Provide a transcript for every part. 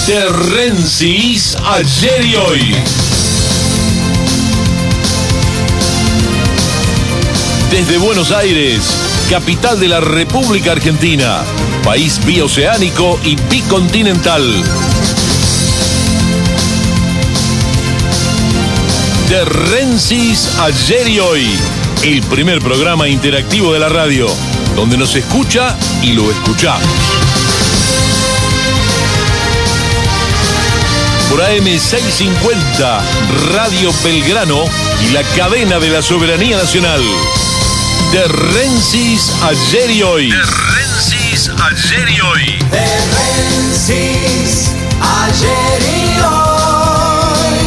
Terrencis ayer y hoy. Desde Buenos Aires, capital de la República Argentina, país bioceánico y bicontinental. Terrencis ayer y hoy, el primer programa interactivo de la radio, donde nos escucha y lo escuchamos. Por AM650, Radio Belgrano y la cadena de la soberanía nacional. Terrencis ayer y hoy. Terrencis ayer y hoy. Terrencis ayer y hoy.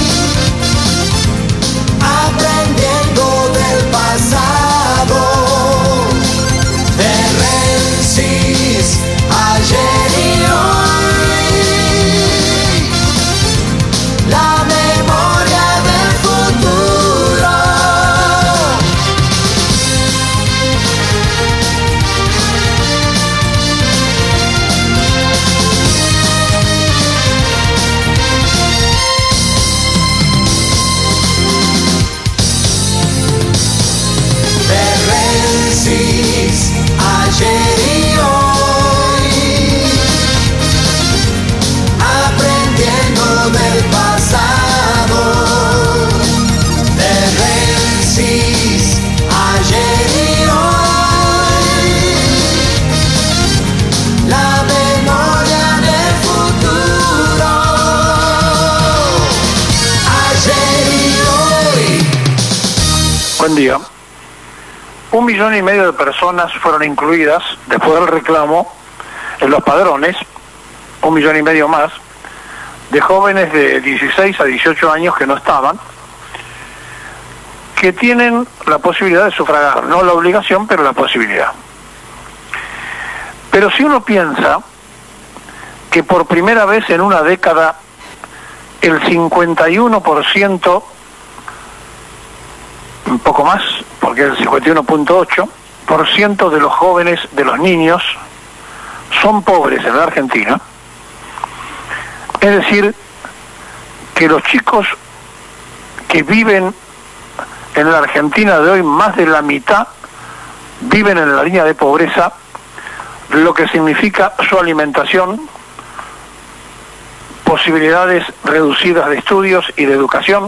Aprendiendo del pasado. Terrencis ayer y hoy. La memoria del futuro. Terrencis ayer y hoy. Aprendiendo del pasado. Terrencis ayer y hoy. La memoria del futuro. Ayer y hoy. Buen día. 1,5 millones de personas fueron incluidas después del reclamo en los padrones, 1,5 millones más, de jóvenes de 16 a 18 años que no estaban, que tienen la posibilidad de sufragar, no la obligación, pero la posibilidad. Pero si uno piensa que por primera vez en una década el 51%, un poco más, porque el 51.8% de los jóvenes, de los niños, son pobres en la Argentina. Es decir, que los chicos que viven en la Argentina de hoy, más de la mitad, viven en la línea de pobreza, lo que significa su alimentación, posibilidades reducidas de estudios y de educación,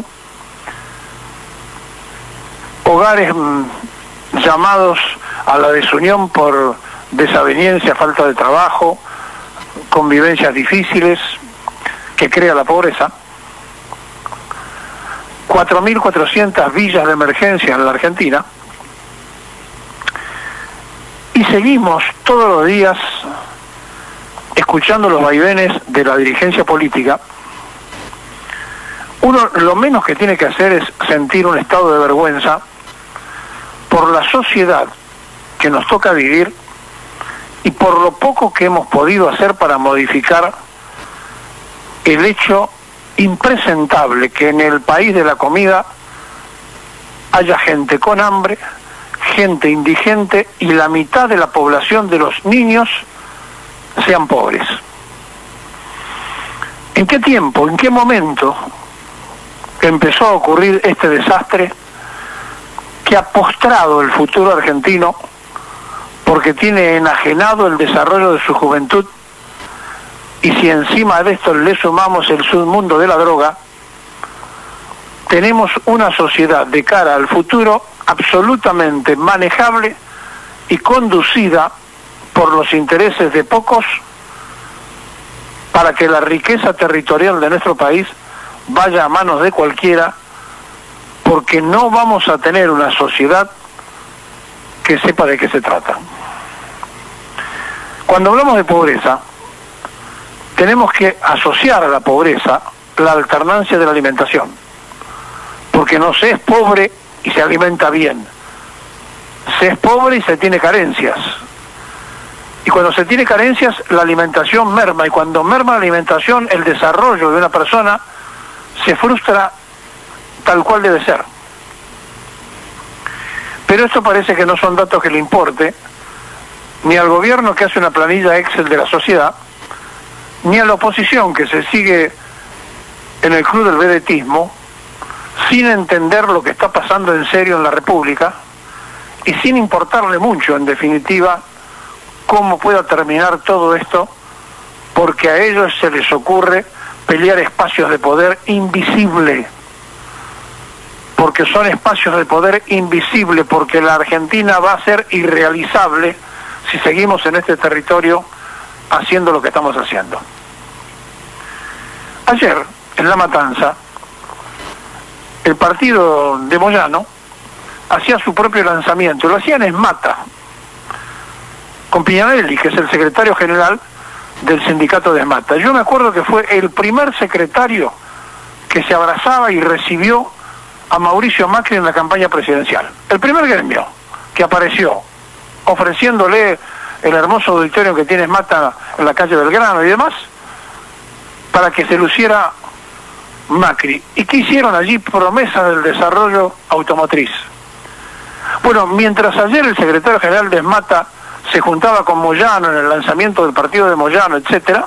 hogares llamados a la desunión por desaveniencia, falta de trabajo, convivencias difíciles, que crea la pobreza. 4.400 villas de emergencia en la Argentina. Y seguimos todos los días escuchando los vaivenes de la dirigencia política. Uno lo menos que tiene que hacer es sentir un estado de vergüenza por la sociedad que nos toca vivir y por lo poco que hemos podido hacer para modificar el hecho impresentable que en el país de la comida haya gente con hambre, gente indigente y la mitad de la población de los niños sean pobres. ¿En qué tiempo, en qué momento empezó a ocurrir este desastre que ha postrado el futuro argentino porque tiene enajenado el desarrollo de su juventud? Y si encima de esto le sumamos el submundo de la droga, tenemos una sociedad de cara al futuro absolutamente manejable y conducida por los intereses de pocos para que la riqueza territorial de nuestro país vaya a manos de cualquiera, porque no vamos a tener una sociedad que sepa de qué se trata. Cuando hablamos de pobreza, tenemos que asociar a la pobreza la alternancia de la alimentación, porque no se es pobre y se alimenta bien, se es pobre y se tiene carencias, y cuando se tiene carencias la alimentación merma, y cuando merma la alimentación el desarrollo de una persona se frustra tal cual debe ser. Pero esto parece que no son datos que le importe ni al gobierno, que hace una planilla Excel de la sociedad, ni a la oposición que se sigue en el club del vedetismo, sin entender lo que está pasando en serio en la República y sin importarle mucho, en definitiva, cómo pueda terminar todo esto, porque a ellos se les ocurre pelear espacios de poder invisible, porque son espacios de poder invisible, porque la Argentina va a ser irrealizable si seguimos en este territorio haciendo lo que estamos haciendo. Ayer, en La Matanza, el partido de Moyano hacía su propio lanzamiento, lo hacían en Mata, con Piñanelli, que es el secretario general del sindicato de Mata. Yo me acuerdo que fue el primer secretario que se abrazaba y recibió a Mauricio Macri en la campaña presidencial. El primer gremio que apareció ofreciéndole el hermoso auditorio que tiene Mata en la calle Belgrano y demás, para que se luciera Macri. ¿Y qué hicieron allí? Promesa del desarrollo automotriz. Bueno, mientras ayer el secretario general de Mata se juntaba con Moyano en el lanzamiento del partido de Moyano, etcétera,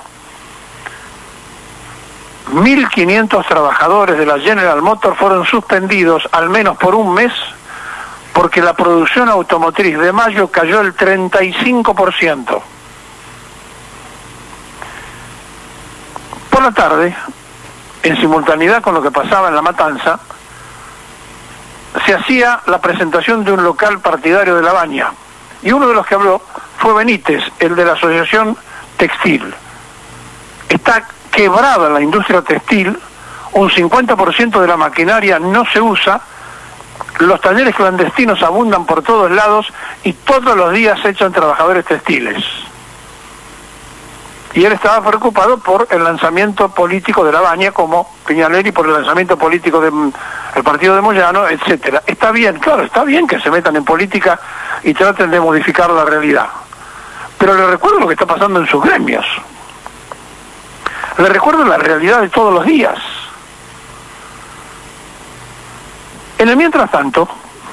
1.500 trabajadores de la General Motors fueron suspendidos al menos por un mes porque la producción automotriz de mayo cayó el 35%. Por la tarde, en simultaneidad con lo que pasaba en La Matanza, se hacía la presentación de un local partidario de La Baña, y uno de los que habló fue Benítez, el de la Asociación Textil. Está quebrada la industria textil, un 50% de la maquinaria no se usa, los talleres clandestinos abundan por todos lados y todos los días se echan trabajadores textiles. Y él estaba preocupado por el lanzamiento político de La Baña, como Piñanelli por el lanzamiento político del partido de Moyano, etcétera. Está bien, claro, está bien que se metan en política y traten de modificar la realidad. Pero le recuerdo lo que está pasando en sus gremios. Le recuerdo la realidad de todos los días. En el mientras tanto,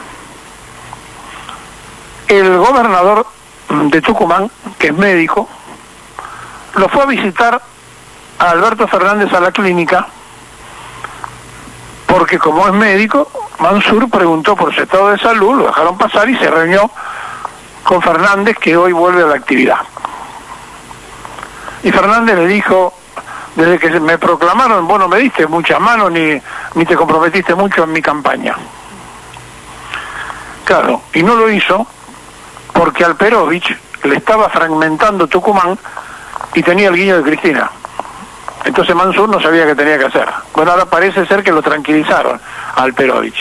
el gobernador de Tucumán, que es médico, lo fue a visitar a Alberto Fernández a la clínica, porque como es médico, Mansur preguntó por su estado de salud, lo dejaron pasar y se reunió con Fernández, que hoy vuelve a la actividad. Y Fernández le dijo: desde que me proclamaron, vos no me diste muchas manos ni te comprometiste mucho en mi campaña. Claro, y no lo hizo porque Alperovich le estaba fragmentando Tucumán y tenía el guiño de Cristina. Entonces Mansur no sabía qué tenía que hacer. Bueno, ahora parece ser que lo tranquilizaron a Alperovich.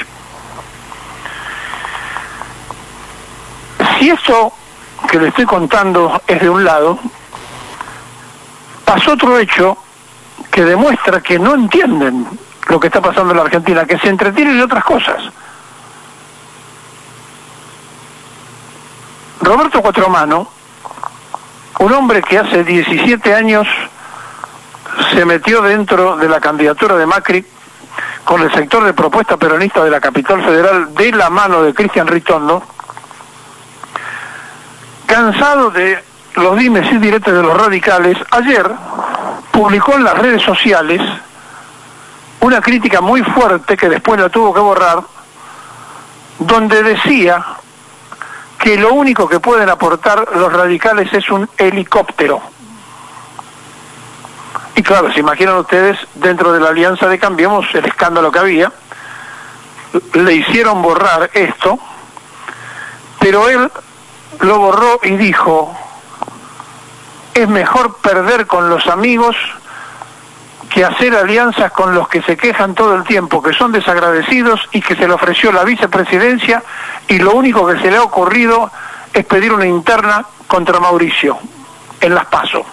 Si esto que le estoy contando es de un lado, pasó otro hecho que demuestra que no entienden lo que está pasando en la Argentina, que se entretienen en otras cosas. Roberto Cuatromano, un hombre que hace 17 años se metió dentro de la candidatura de Macri con el sector de propuesta peronista de la Capital Federal de la mano de Cristian Ritondo, cansado de los dimes y diretes de los radicales, ayer publicó en las redes sociales una crítica muy fuerte que después la tuvo que borrar, donde decía que lo único que pueden aportar los radicales es un helicóptero. Y claro, se imaginan ustedes, dentro de la Alianza de Cambiemos, el escándalo que había, le hicieron borrar esto, pero él lo borró y dijo: es mejor perder con los amigos que hacer alianzas con los que se quejan todo el tiempo, que son desagradecidos y que se le ofreció la vicepresidencia y lo único que se le ha ocurrido es pedir una interna contra Mauricio en las PASO.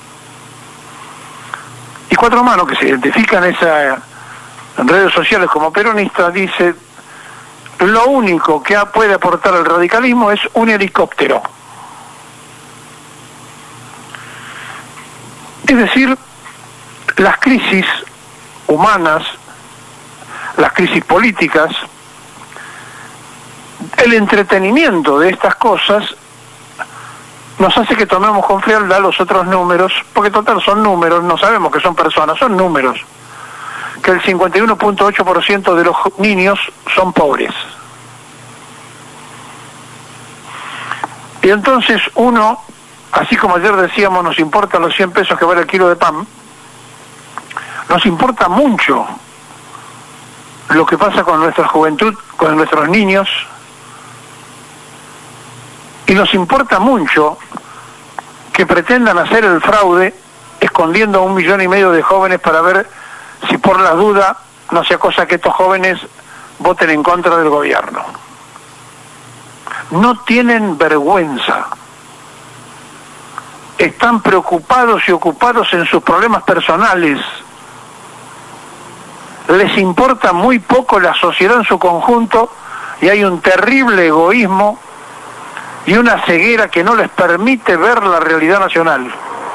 Y Cuatromano, que se identifica en redes sociales como peronista, dice: lo único que puede aportar el radicalismo es un helicóptero. Es decir, las crisis humanas, las crisis políticas, el entretenimiento de estas cosas nos hace que tomemos con frialdad los otros números, porque total son números, no sabemos que son personas, son números, que el 51.8% de los niños son pobres. Y entonces uno, así como ayer decíamos, nos importan los 100 pesos que vale el kilo de pan, nos importa mucho lo que pasa con nuestra juventud, con nuestros niños, y nos importa mucho que pretendan hacer el fraude escondiendo a 1,5 millones de jóvenes para ver si por la duda no sea cosa que estos jóvenes voten en contra del gobierno. No tienen vergüenza. Están preocupados y ocupados en sus problemas personales. Les importa muy poco la sociedad en su conjunto y hay un terrible egoísmo y una ceguera que no les permite ver la realidad nacional.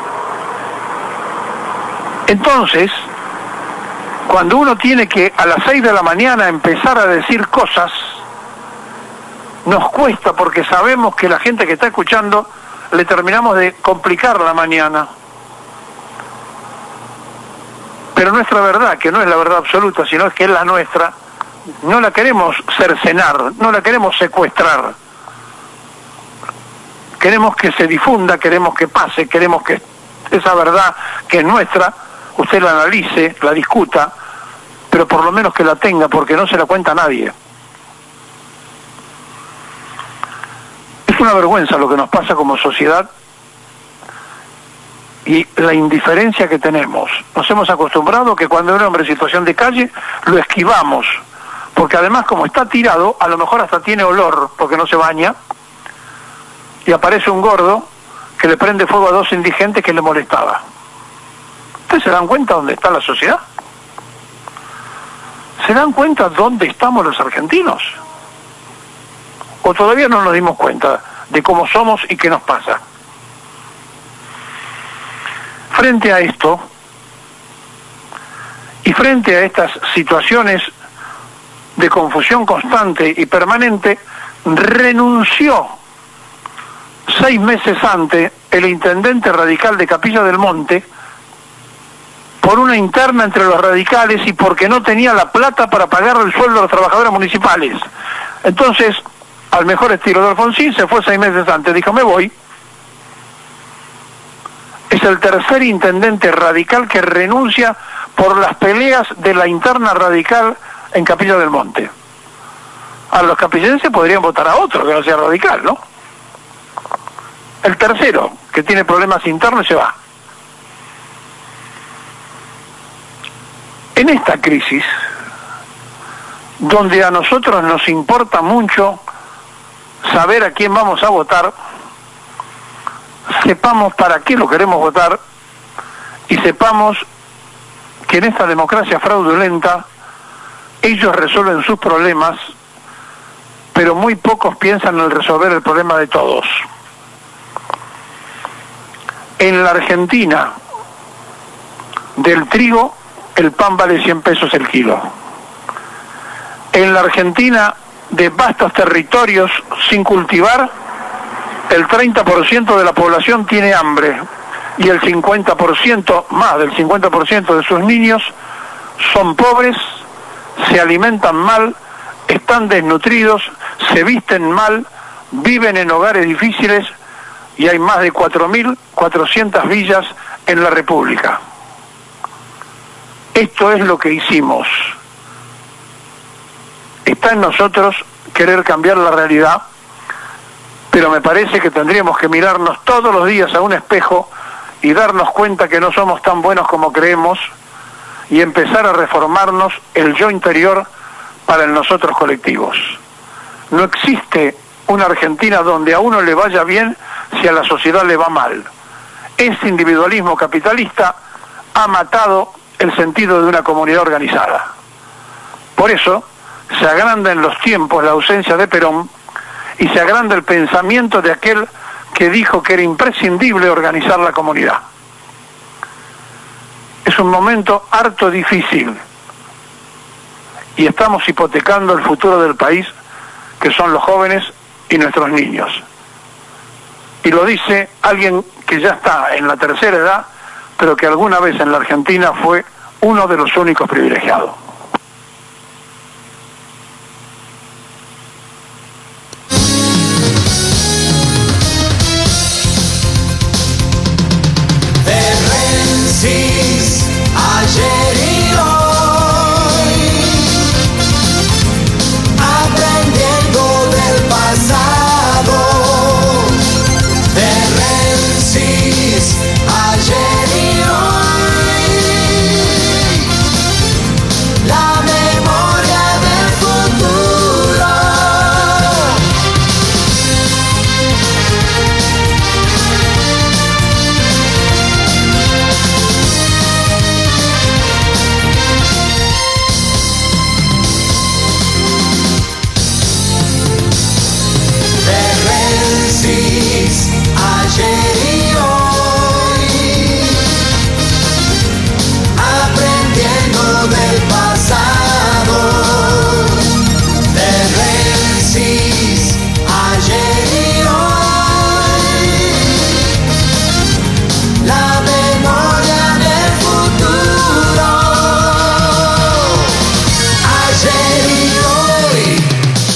Entonces, cuando uno tiene que a las 6 de la mañana empezar a decir cosas, nos cuesta porque sabemos que la gente que está escuchando le terminamos de complicar la mañana. Pero nuestra verdad, que no es la verdad absoluta, sino es que es la nuestra, no la queremos cercenar, no la queremos secuestrar. Queremos que se difunda, queremos que pase, queremos que esa verdad que es nuestra, usted la analice, la discuta, pero por lo menos que la tenga, porque no se la cuenta a nadie. Es una vergüenza lo que nos pasa como sociedad y la indiferencia que tenemos. Nos hemos acostumbrado que cuando hay un hombre en situación de calle, lo esquivamos, porque además como está tirado, a lo mejor hasta tiene olor, porque no se baña, y aparece un gordo que le prende fuego a 2 indigentes que le molestaba. ¿Ustedes se dan cuenta dónde está la sociedad? ¿Se dan cuenta dónde estamos los argentinos? ¿O todavía no nos dimos cuenta de cómo somos y qué nos pasa? Frente a esto, y frente a estas situaciones de confusión constante y permanente, renunció 6 meses antes el intendente radical de Capilla del Monte por una interna entre los radicales y porque no tenía la plata para pagar el sueldo a los trabajadores municipales. Entonces, al mejor estilo de Alfonsín, se fue 6 meses antes, dijo, me voy. Es el tercer intendente radical que renuncia por las peleas de la interna radical en Capilla del Monte. A los capillenses podrían votar a otro que no sea radical, ¿no? El tercero, que tiene problemas internos, se va. En esta crisis, donde a nosotros nos importa mucho saber a quién vamos a votar, sepamos para qué lo queremos votar y sepamos que en esta democracia fraudulenta ellos resuelven sus problemas, pero muy pocos piensan en resolver el problema de todos. En la Argentina, del trigo, el pan vale 100 pesos el kilo. En la Argentina, de vastos territorios sin cultivar, el 30% de la población tiene hambre y el 50%, más del 50% de sus niños son pobres, se alimentan mal, están desnutridos, se visten mal, viven en hogares difíciles y hay más de 4.400 villas en la República. Esto es lo que hicimos. Está en nosotros querer cambiar la realidad, pero me parece que tendríamos que mirarnos todos los días a un espejo y darnos cuenta que no somos tan buenos como creemos y empezar a reformarnos el yo interior para el nosotros colectivos. No existe una Argentina donde a uno le vaya bien si a la sociedad le va mal. Ese individualismo capitalista ha matado el sentido de una comunidad organizada. Por eso se agranda en los tiempos la ausencia de Perón y se agranda el pensamiento de aquel que dijo que era imprescindible organizar la comunidad. Es un momento harto difícil y estamos hipotecando el futuro del país, que son los jóvenes y nuestros niños. Y lo dice alguien que ya está en la tercera edad, pero que alguna vez en la Argentina fue uno de los únicos privilegiados. Ayer y hoy, aprendiendo del pasado, de Rensis, ayer y hoy, la memoria del futuro. Ayer y hoy, aprendiendo del pasado, de Rensis, ayer y hoy, la memoria del futuro, ayer y hoy.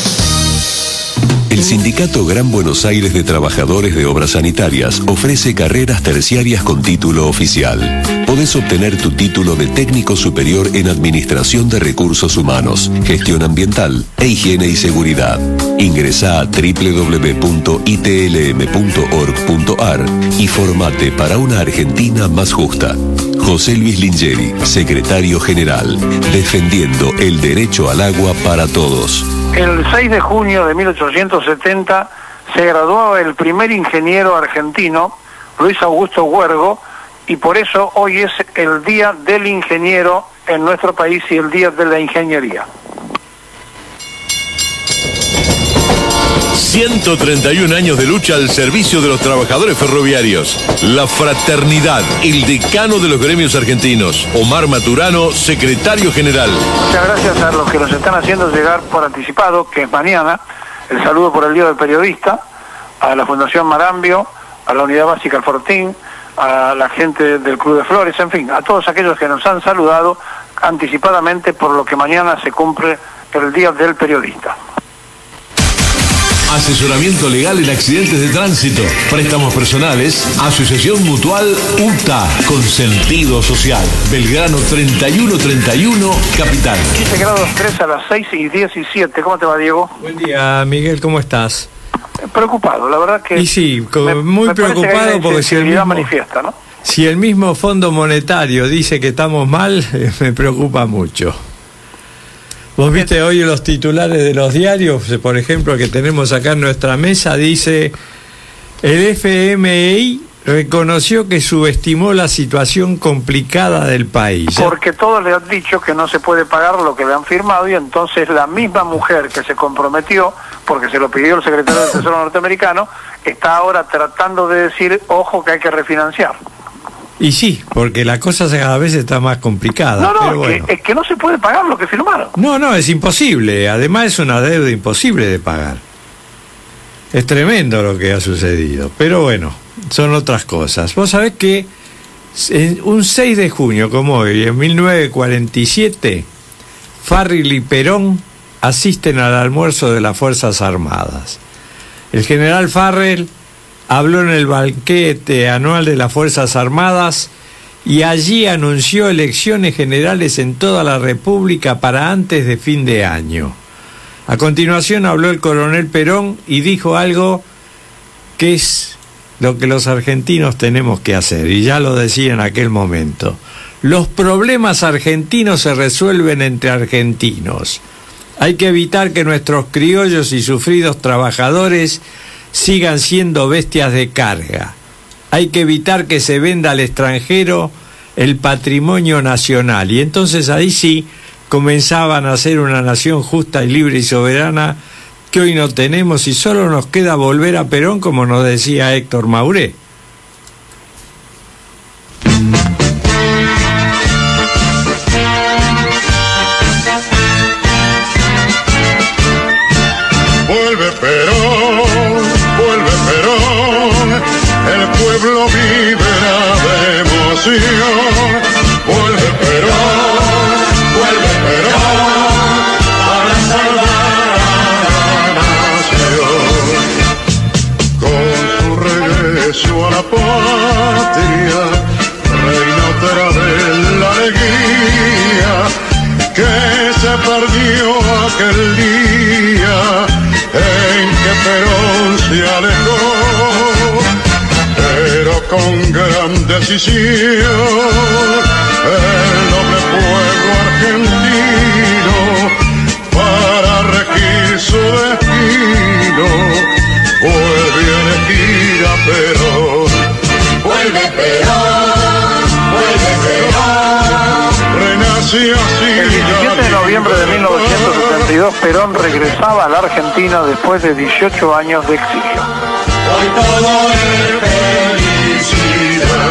El Sindicato Gran Buenos Aires de Trabajadores de Obras Sanitarias ofrece carreras terciarias con título oficial. Podés obtener tu título de técnico superior en Administración de Recursos Humanos, Gestión Ambiental e Higiene y Seguridad. Ingresá a www.itlm.org.ar y formate para una Argentina más justa. José Luis Lingeri, Secretario General, defendiendo el derecho al agua para todos. El 6 de junio de 1870 se graduó el primer ingeniero argentino, Luis Augusto Huergo, y por eso hoy es el Día del Ingeniero en nuestro país y el Día de la Ingeniería. 131 años de lucha al servicio de los trabajadores ferroviarios. La fraternidad, el decano de los gremios argentinos, Omar Maturano, secretario general. Muchas gracias a los que nos están haciendo llegar por anticipado, que es mañana, el saludo por el Día del Periodista, a la Fundación Marambio, a la Unidad Básica Fortín, a la gente del Club de Flores, en fin, a todos aquellos que nos han saludado anticipadamente por lo que mañana se cumple el Día del Periodista. Asesoramiento legal en accidentes de tránsito, préstamos personales, Asociación Mutual UTA, con sentido social. Belgrano 3131, Capital. 15 grados 3 a las 6:17. ¿Cómo te va, Diego? Buen día, Miguel, ¿cómo estás? Preocupado, la verdad que... Y sí, muy preocupado porque manifiesta, ¿no? Si el mismo Fondo Monetario dice que estamos mal, me preocupa mucho. Vos viste hoy los titulares de los diarios, por ejemplo, que tenemos acá en nuestra mesa, dice: el FMI reconoció que subestimó la situación complicada del país. Porque todos le han dicho que no se puede pagar lo que le han firmado, y entonces la misma mujer que se comprometió, porque se lo pidió el secretario del Tesoro norteamericano, está ahora tratando de decir, ojo, que hay que refinanciar. Y sí, porque la cosa cada vez está más complicada. No, pero bueno. es que no se puede pagar lo que firmaron. No, es imposible. Además es una deuda imposible de pagar. Es tremendo lo que ha sucedido. Pero bueno, son otras cosas. Vos sabés que un 6 de junio, como hoy, en 1947, Farrell y Perón asisten al almuerzo de las Fuerzas Armadas. El general Farrell habló en el banquete anual de las Fuerzas Armadas y allí anunció elecciones generales en toda la República para antes de fin de año. A continuación habló el coronel Perón y dijo algo que es lo que los argentinos tenemos que hacer, y ya lo decía en aquel momento. Los problemas argentinos se resuelven entre argentinos. Hay que evitar que nuestros criollos y sufridos trabajadores sigan siendo bestias de carga. Hay que evitar que se venda al extranjero el patrimonio nacional. Y entonces ahí sí comenzaban a ser una nación justa y libre y soberana que hoy no tenemos, y solo nos queda volver a Perón, como nos decía Héctor Mauré. Vuelve Perón, aquel día en que Perón se alejó, pero con gran decisión el noble pueblo argentino para regir su destino vuelve a elegir a Perón. Vuelve Perón, renace así. El 17 de noviembre de 1972, Perón regresaba a la Argentina después de 18 años de exilio. hoy todo es felicidad.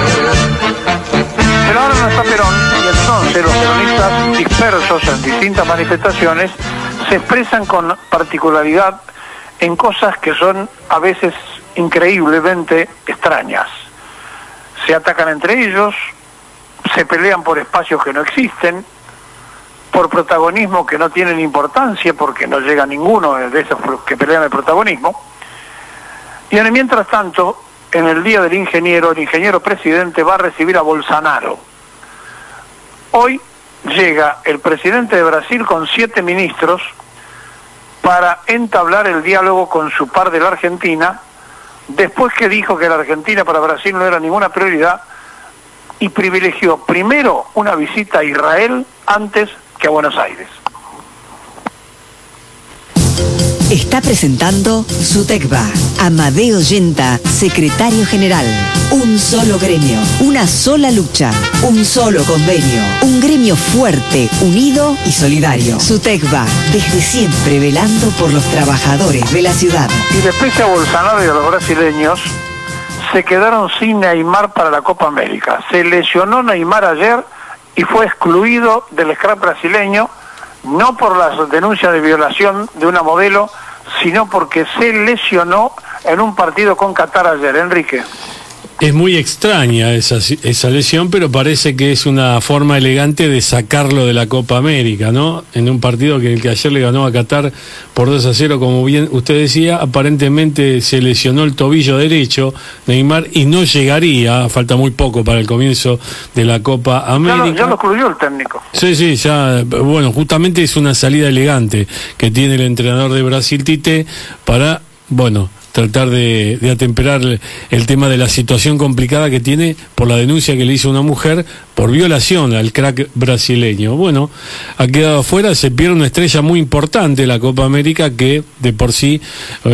Pero ahora no está Perón, y entonces los peronistas dispersos en distintas manifestaciones se expresan con particularidad en cosas que son a veces increíblemente extrañas. Se atacan entre ellos, se pelean por espacios que no existen, por protagonismo que no tienen importancia porque no llega ninguno de esos que pelean el protagonismo. Y mientras tanto, en el Día del Ingeniero, el ingeniero presidente va a recibir a Bolsonaro. Hoy llega el presidente de Brasil con 7 ministros para entablar el diálogo con su par de la Argentina, después que dijo que la Argentina para Brasil no era ninguna prioridad y privilegió primero una visita a Israel antes que a Buenos Aires. Está presentando SUTECBA. Amadeo Yenta, secretario general. Un solo gremio, una sola lucha, un solo convenio. Un gremio fuerte, unido y solidario. SUTECBA, desde siempre velando por los trabajadores de la ciudad. Y después a Bolsonaro y a los brasileños se quedaron sin Neymar para la Copa América. Se lesionó Neymar ayer y fue excluido del scrum brasileño, no por las denuncias de violación de una modelo, sino porque se lesionó en un partido con Qatar ayer. Enrique. Es muy extraña esa lesión, pero parece que es una forma elegante de sacarlo de la Copa América, ¿no? En un partido que el que ayer le ganó a Qatar por 2-0, como bien usted decía, aparentemente se lesionó el tobillo derecho Neymar y no llegaría, falta muy poco para el comienzo de la Copa América. Ya lo excluyó el técnico. Sí, ya, bueno, justamente es una salida elegante que tiene el entrenador de Brasil, Tite, para, bueno, tratar de atemperar el tema de la situación complicada que tiene por la denuncia que le hizo una mujer por violación al crack brasileño. Bueno, ha quedado afuera, se pierde una estrella muy importante la Copa América que de por sí,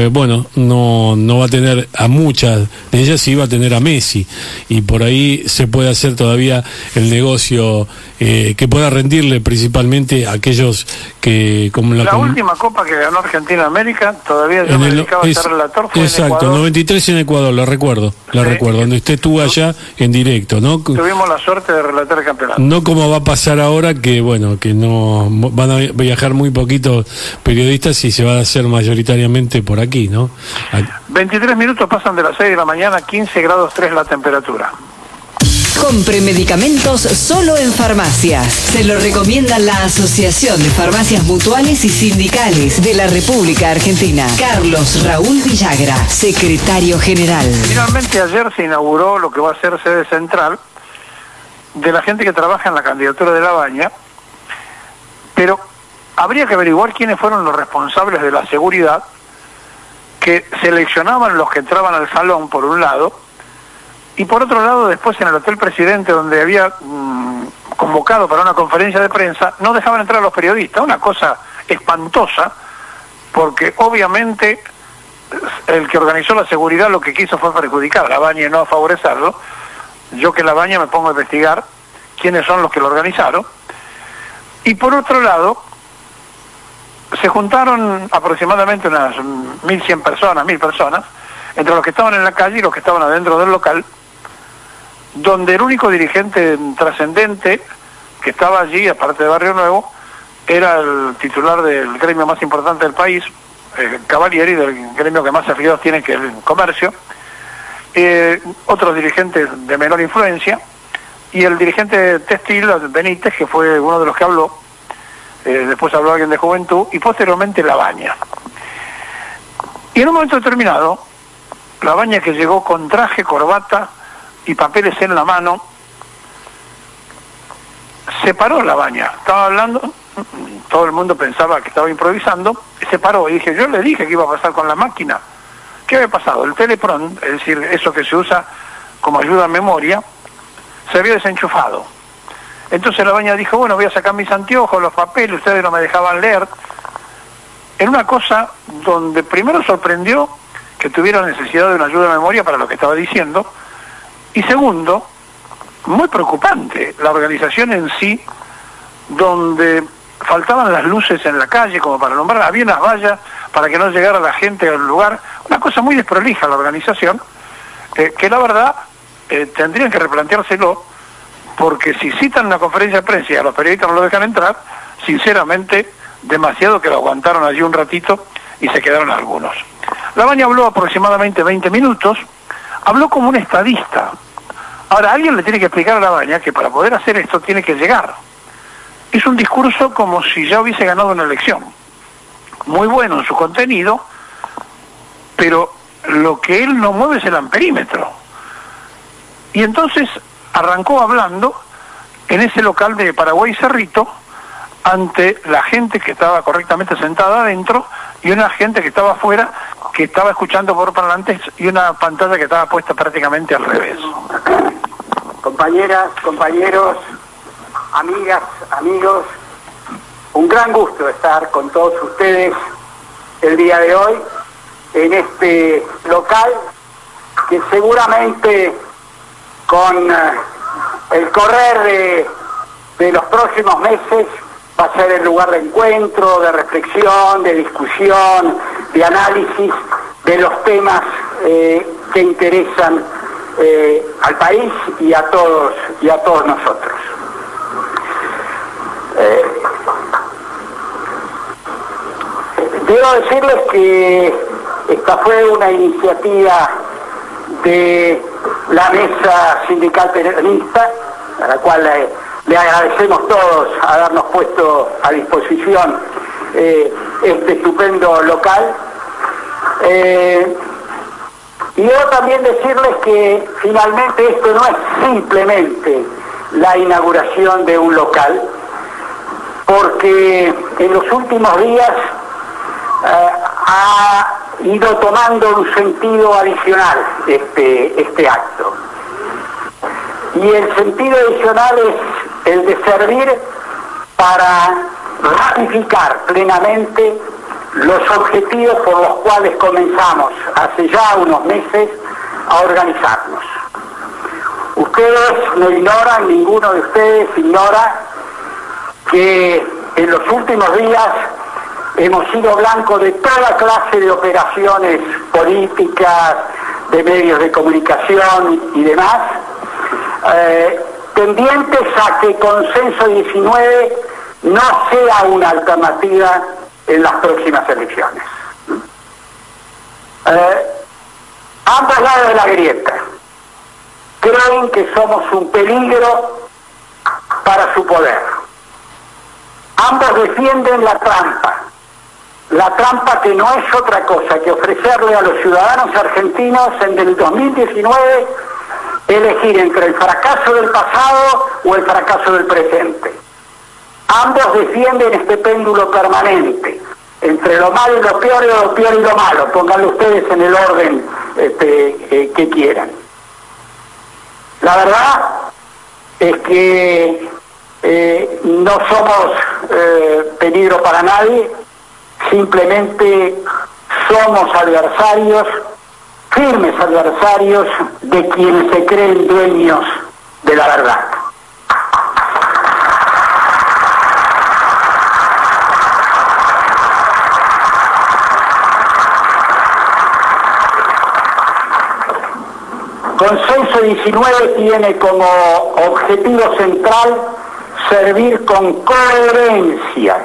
no va a tener a muchas de ellas, sí va a tener a Messi, y por ahí se puede hacer todavía el negocio que pueda rendirle principalmente a aquellos que... como la última Copa que ganó Argentina América, todavía yo me dedicaba a ser relator, fue exacto, en 93 en Ecuador, la recuerdo, donde usted estuvo allá en directo, ¿no? Tuvimos la suerte de relatar el campeonato. No como va a pasar ahora, que bueno, que no van a viajar muy poquitos periodistas y se va a hacer mayoritariamente por aquí, ¿no? 23 minutos pasan de las 6 de la mañana, 15 grados 3 la temperatura. Compre medicamentos solo en farmacias. Se lo recomienda la Asociación de Farmacias Mutuales y Sindicales de la República Argentina. Carlos Raúl Villagra, secretario general. Finalmente ayer se inauguró lo que va a ser sede central de la gente que trabaja en la candidatura de Labaña, pero habría que averiguar quiénes fueron los responsables de la seguridad que seleccionaban los que entraban al salón por un lado, y por otro lado después en el Hotel Presidente, donde había convocado para una conferencia de prensa, no dejaban entrar a los periodistas, una cosa espantosa, porque obviamente el que organizó la seguridad lo que quiso fue perjudicar a Labaña y no favorecerlo. Yo que Labaña me pongo a investigar quiénes son los que lo organizaron. Y por otro lado, se juntaron aproximadamente unas 1.100 personas, 1.000 personas, entre los que estaban en la calle y los que estaban adentro del local, donde el único dirigente trascendente que estaba allí, aparte de Barrio Nuevo, era el titular del gremio más importante del país, Cavalieri, del gremio que más afiliados tiene, que es el comercio, otros dirigentes de menor influencia, y el dirigente textil, Benítez, que fue uno de los que habló, después habló alguien de Juventud, y posteriormente Labaña. Y en un momento determinado, Labaña, que llegó con traje, corbata y papeles en la mano, se paró Labaña, estaba hablando, todo el mundo pensaba que estaba improvisando, se paró y dije, yo le dije que iba a pasar con la máquina. ¿Qué había pasado? El teleprompt, es decir, eso que se usa como ayuda a memoria, se había desenchufado. Entonces Labaña dijo, bueno, voy a sacar mis anteojos, los papeles, ustedes no me dejaban leer. En una cosa donde primero sorprendió que tuviera necesidad de una ayuda de memoria para lo que estaba diciendo, y segundo, muy preocupante, la organización en sí, donde faltaban las luces en la calle como para alumbrar, había unas vallas para que no llegara la gente al lugar, una cosa muy desprolija la organización, que la verdad tendrían que replanteárselo, porque si citan una conferencia de prensa y a los periodistas no lo dejan entrar, sinceramente demasiado que lo aguantaron allí un ratito y se quedaron algunos. Labaña habló aproximadamente 20 minutos, habló como un estadista. Ahora, alguien le tiene que explicar a Labaña que para poder hacer esto tiene que llegar. Es un discurso como si ya hubiese ganado una elección. Muy bueno en su contenido, pero lo que él no mueve es el amperímetro. Y entonces arrancó hablando en ese local de Paraguay Cerrito, ante la gente que estaba correctamente sentada adentro y una gente que estaba afuera, que estaba escuchando por parlantes, y una pantalla que estaba puesta prácticamente al revés. Compañeras, compañeros, amigas, amigos, un gran gusto estar con todos ustedes el día de hoy en este local que seguramente con el correr de los próximos meses va a ser el lugar de encuentro, de reflexión, de discusión, de análisis de los temas que interesan al país y a todos nosotros. Debo decirles que esta fue una iniciativa de la Mesa Sindical Peronista, a la cual le agradecemos todos habernos puesto a disposición este estupendo local. Y debo también decirles que finalmente esto no es simplemente la inauguración de un local, porque en los últimos días ha ido tomando un sentido adicional este acto. Y el sentido adicional es el de servir para ratificar plenamente los objetivos por los cuales comenzamos hace ya unos meses a organizarnos. Ustedes no ignoran, ninguno de ustedes ignora que en los últimos días hemos sido blanco de toda clase de operaciones políticas, de medios de comunicación y demás, tendientes a que Consenso 19 no sea una alternativa en las próximas elecciones. Ambos lados de la grieta creen que somos un peligro para su poder. Ambos defienden la trampa que no es otra cosa que ofrecerle a los ciudadanos argentinos en el 2019 elegir entre el fracaso del pasado o el fracaso del presente. Ambos defienden este péndulo permanente entre lo malo y lo peor y lo peor y lo malo. Pónganlo ustedes en el orden que quieran. La verdad es que no somos peligro para nadie, simplemente somos adversarios, firmes adversarios de quienes se creen dueños de la verdad. Consenso 19 tiene como objetivo central servir con coherencia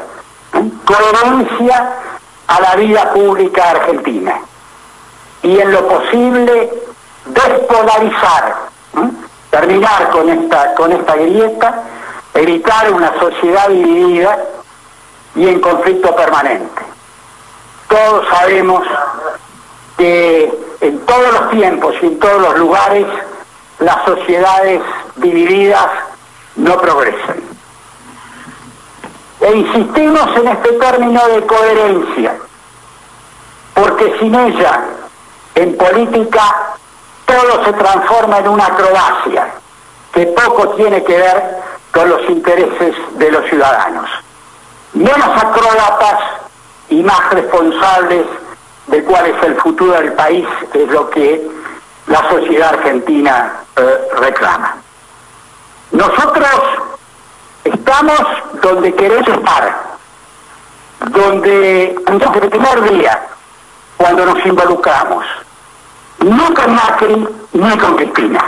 a la vida pública argentina y en lo posible despolarizar, terminar con esta grieta, evitar una sociedad dividida y en conflicto permanente. Todos sabemos que en todos los tiempos y en todos los lugares las sociedades divididas no progresan. E insistimos en este término de coherencia, porque sin ella, en política, todo se transforma en una acrobacia, que poco tiene que ver con los intereses de los ciudadanos. Menos acróbatas y más responsables de cuál es el futuro del país, es lo que la sociedad argentina reclama. Nosotros estamos donde queremos estar, donde desde el primer día, cuando nos involucramos, no con Macri ni con Cristina.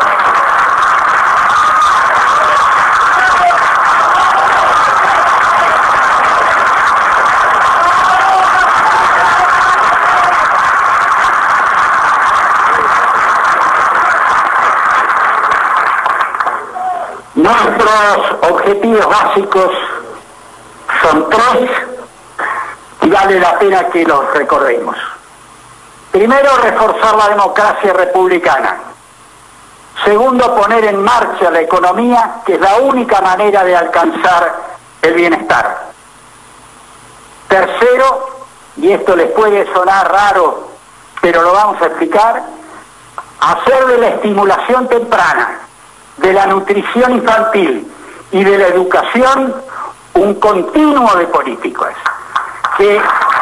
Nuestros objetivos básicos son tres y vale la pena que los recordemos. Primero, reforzar la democracia republicana. Segundo, poner en marcha la economía, que es la única manera de alcanzar el bienestar. Tercero, y esto les puede sonar raro, pero lo vamos a explicar, hacer de la estimulación temprana, de la nutrición infantil y de la educación un continuo de políticos que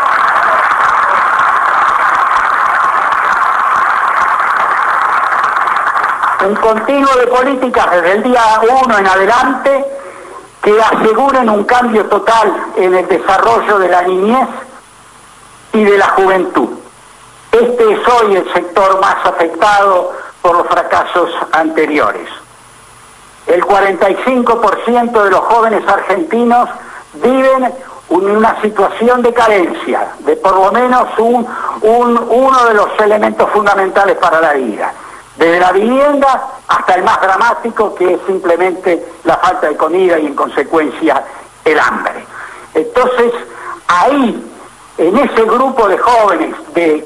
un continuo de políticas desde el día 1 en adelante que aseguren un cambio total en el desarrollo de la niñez y de la juventud. Este es hoy el sector más afectado por los fracasos anteriores. El 45% de los jóvenes argentinos viven en una situación de carencia, de por lo menos uno de los elementos fundamentales para la vida. Desde la vivienda hasta el más dramático, que es simplemente la falta de comida y en consecuencia el hambre. Entonces, ahí, en ese grupo de jóvenes, del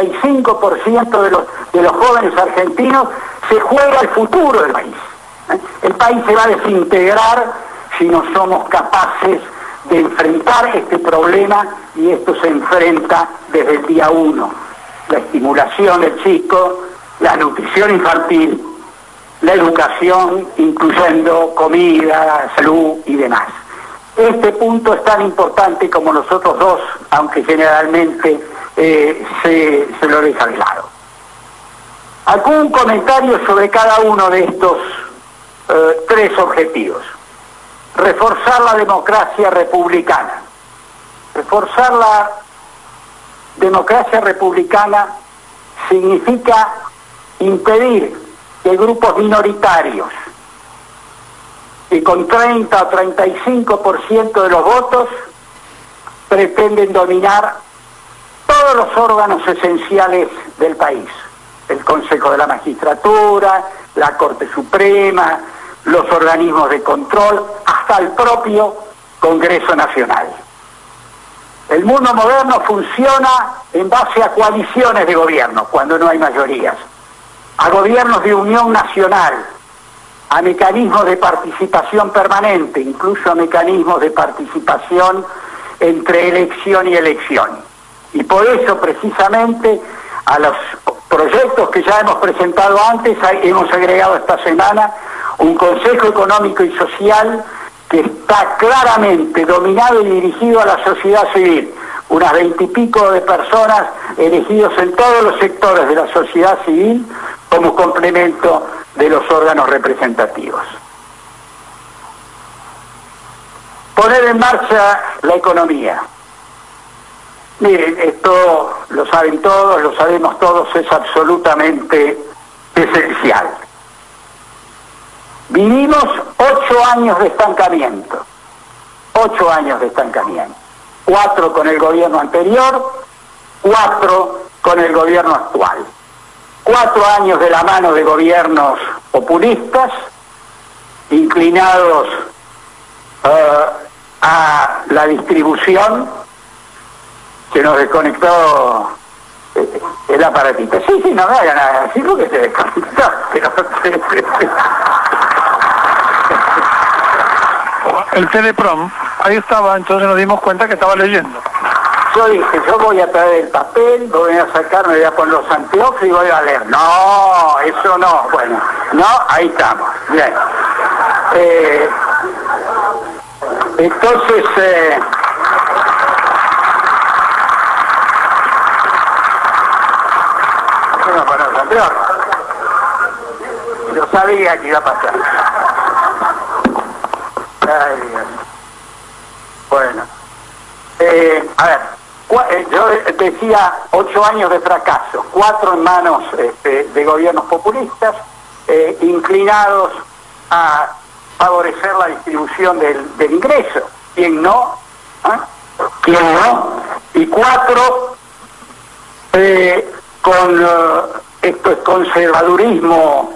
45% de los jóvenes argentinos, se juega el futuro del país. El país se va a desintegrar si no somos capaces de enfrentar este problema, y esto se enfrenta desde el día 1. La estimulación del chico, la nutrición infantil, la educación, incluyendo comida, salud y demás. Este punto es tan importante como los otros dos, aunque generalmente se lo deja de lado. ¿Algún comentario sobre cada uno de estos tres objetivos? Reforzar la democracia republicana. Reforzar la democracia republicana significa impedir que grupos minoritarios, que con 30 o 35% de los votos pretenden dominar todos los órganos esenciales del país: el Consejo de la Magistratura, la Corte Suprema, los organismos de control, hasta el propio Congreso Nacional. El mundo moderno funciona en base a coaliciones de gobierno, cuando no hay mayorías, a gobiernos de unión nacional, a mecanismos de participación permanente, incluso a mecanismos de participación entre elección y elección. Y por eso, precisamente, a los proyectos que ya hemos presentado antes, hemos agregado esta semana un Consejo Económico y Social que está claramente dominado y dirigido a la sociedad civil. Unas 20 y pico de personas elegidos en todos los sectores de la sociedad civil como complemento de los órganos representativos. Poner en marcha la economía. Miren, esto lo saben todos, lo sabemos todos, es absolutamente esencial. Vivimos 8 años de estancamiento, 8 años de estancamiento, 4 con el gobierno anterior, 4 con el gobierno actual, 4 años de la mano de gobiernos populistas, inclinados a la distribución, que nos desconectó el aparatito. Sí, no me hagan nada así porque se desconectó. El Teleprom. ahí estaba, entonces nos dimos cuenta que estaba leyendo. Yo dije, yo voy a traer el papel, voy a sacar, me voy a poner los anteojos y voy a leer. No, eso no. Bueno, no, ahí estamos. Bien. Entonces, yo no pongo los anteojos. Yo sabía que iba a pasar. Ay, Dios. Bueno. A ver, yo decía 8 años de fracaso, 4 en manos de gobiernos populistas, inclinados a favorecer la distribución del ingreso. ¿Quién no? ¿Quién no? Y 4 con esto es conservadurismo,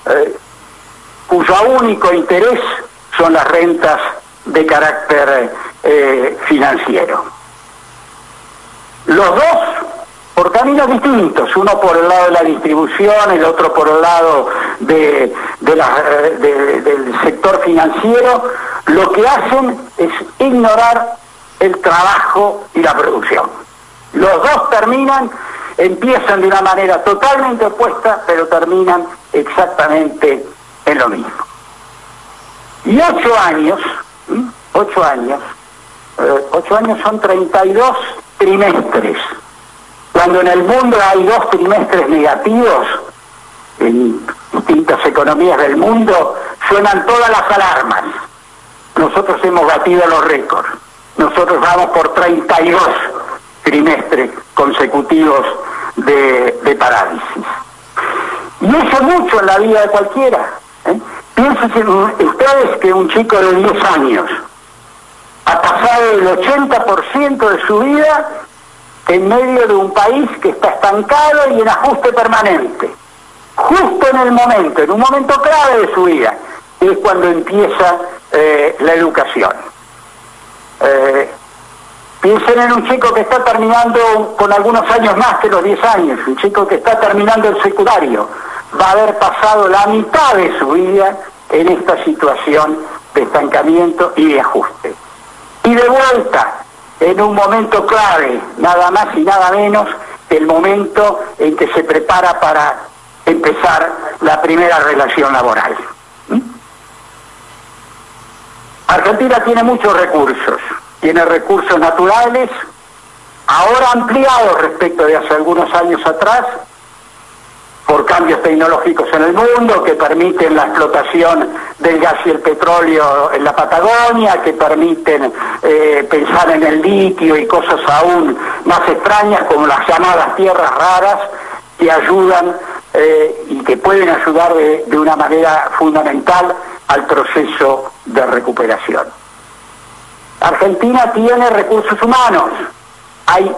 cuyo único interés son las rentas de carácter financiero. Los dos por caminos distintos, uno por el lado de la distribución, el otro por el lado del sector financiero, lo que hacen es ignorar el trabajo y la producción. Los dos empiezan de una manera totalmente opuesta, pero terminan exactamente en lo mismo. Y 8 años, 8 años son 32 trimestres. Cuando en el mundo hay 2 trimestres negativos, en distintas economías del mundo, suenan todas las alarmas. Nosotros hemos batido los récords. Nosotros vamos por 32 trimestres consecutivos de parálisis. Y eso mucho en la vida de cualquiera. Piensen ustedes que un chico de 10 años ha pasado el 80% de su vida en medio de un país que está estancado y en ajuste permanente. Justo en el momento, en un momento clave de su vida, es cuando empieza la educación. Piensen en un chico que está terminando con algunos años más que los 10 años, un chico que está terminando el secundario, va a haber pasado la mitad de su vida en esta situación de estancamiento y de ajuste. Y de vuelta, en un momento clave, nada más y nada menos que el momento en que se prepara para empezar la primera relación laboral. Argentina tiene muchos recursos, tiene recursos naturales, ahora ampliados respecto de hace algunos años atrás, por cambios tecnológicos en el mundo que permiten la explotación del gas y el petróleo en la Patagonia, que permiten pensar en el litio y cosas aún más extrañas como las llamadas tierras raras, que ayudan y que pueden ayudar de una manera fundamental al proceso de recuperación. Argentina tiene recursos humanos. Hay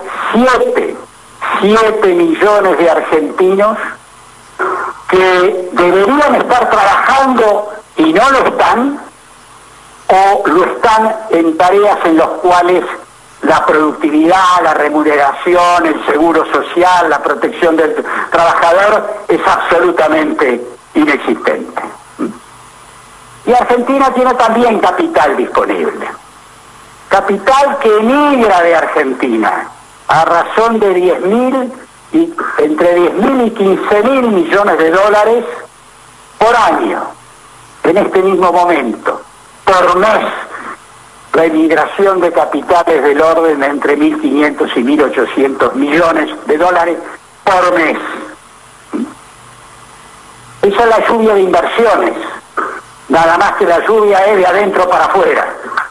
7 millones de argentinos que deberían estar trabajando y no lo están, o lo están en tareas en las cuales la productividad, la remuneración, el seguro social, la protección del trabajador es absolutamente inexistente. Y Argentina tiene también capital disponible. Capital que emigra de Argentina a razón de entre 10.000 y 15.000 millones de dólares por año, en este mismo momento, por mes. La emigración de capitales del orden de entre 1.500 y 1.800 millones de dólares por mes. Esa es la lluvia de inversiones, nada más que la lluvia es de adentro para afuera.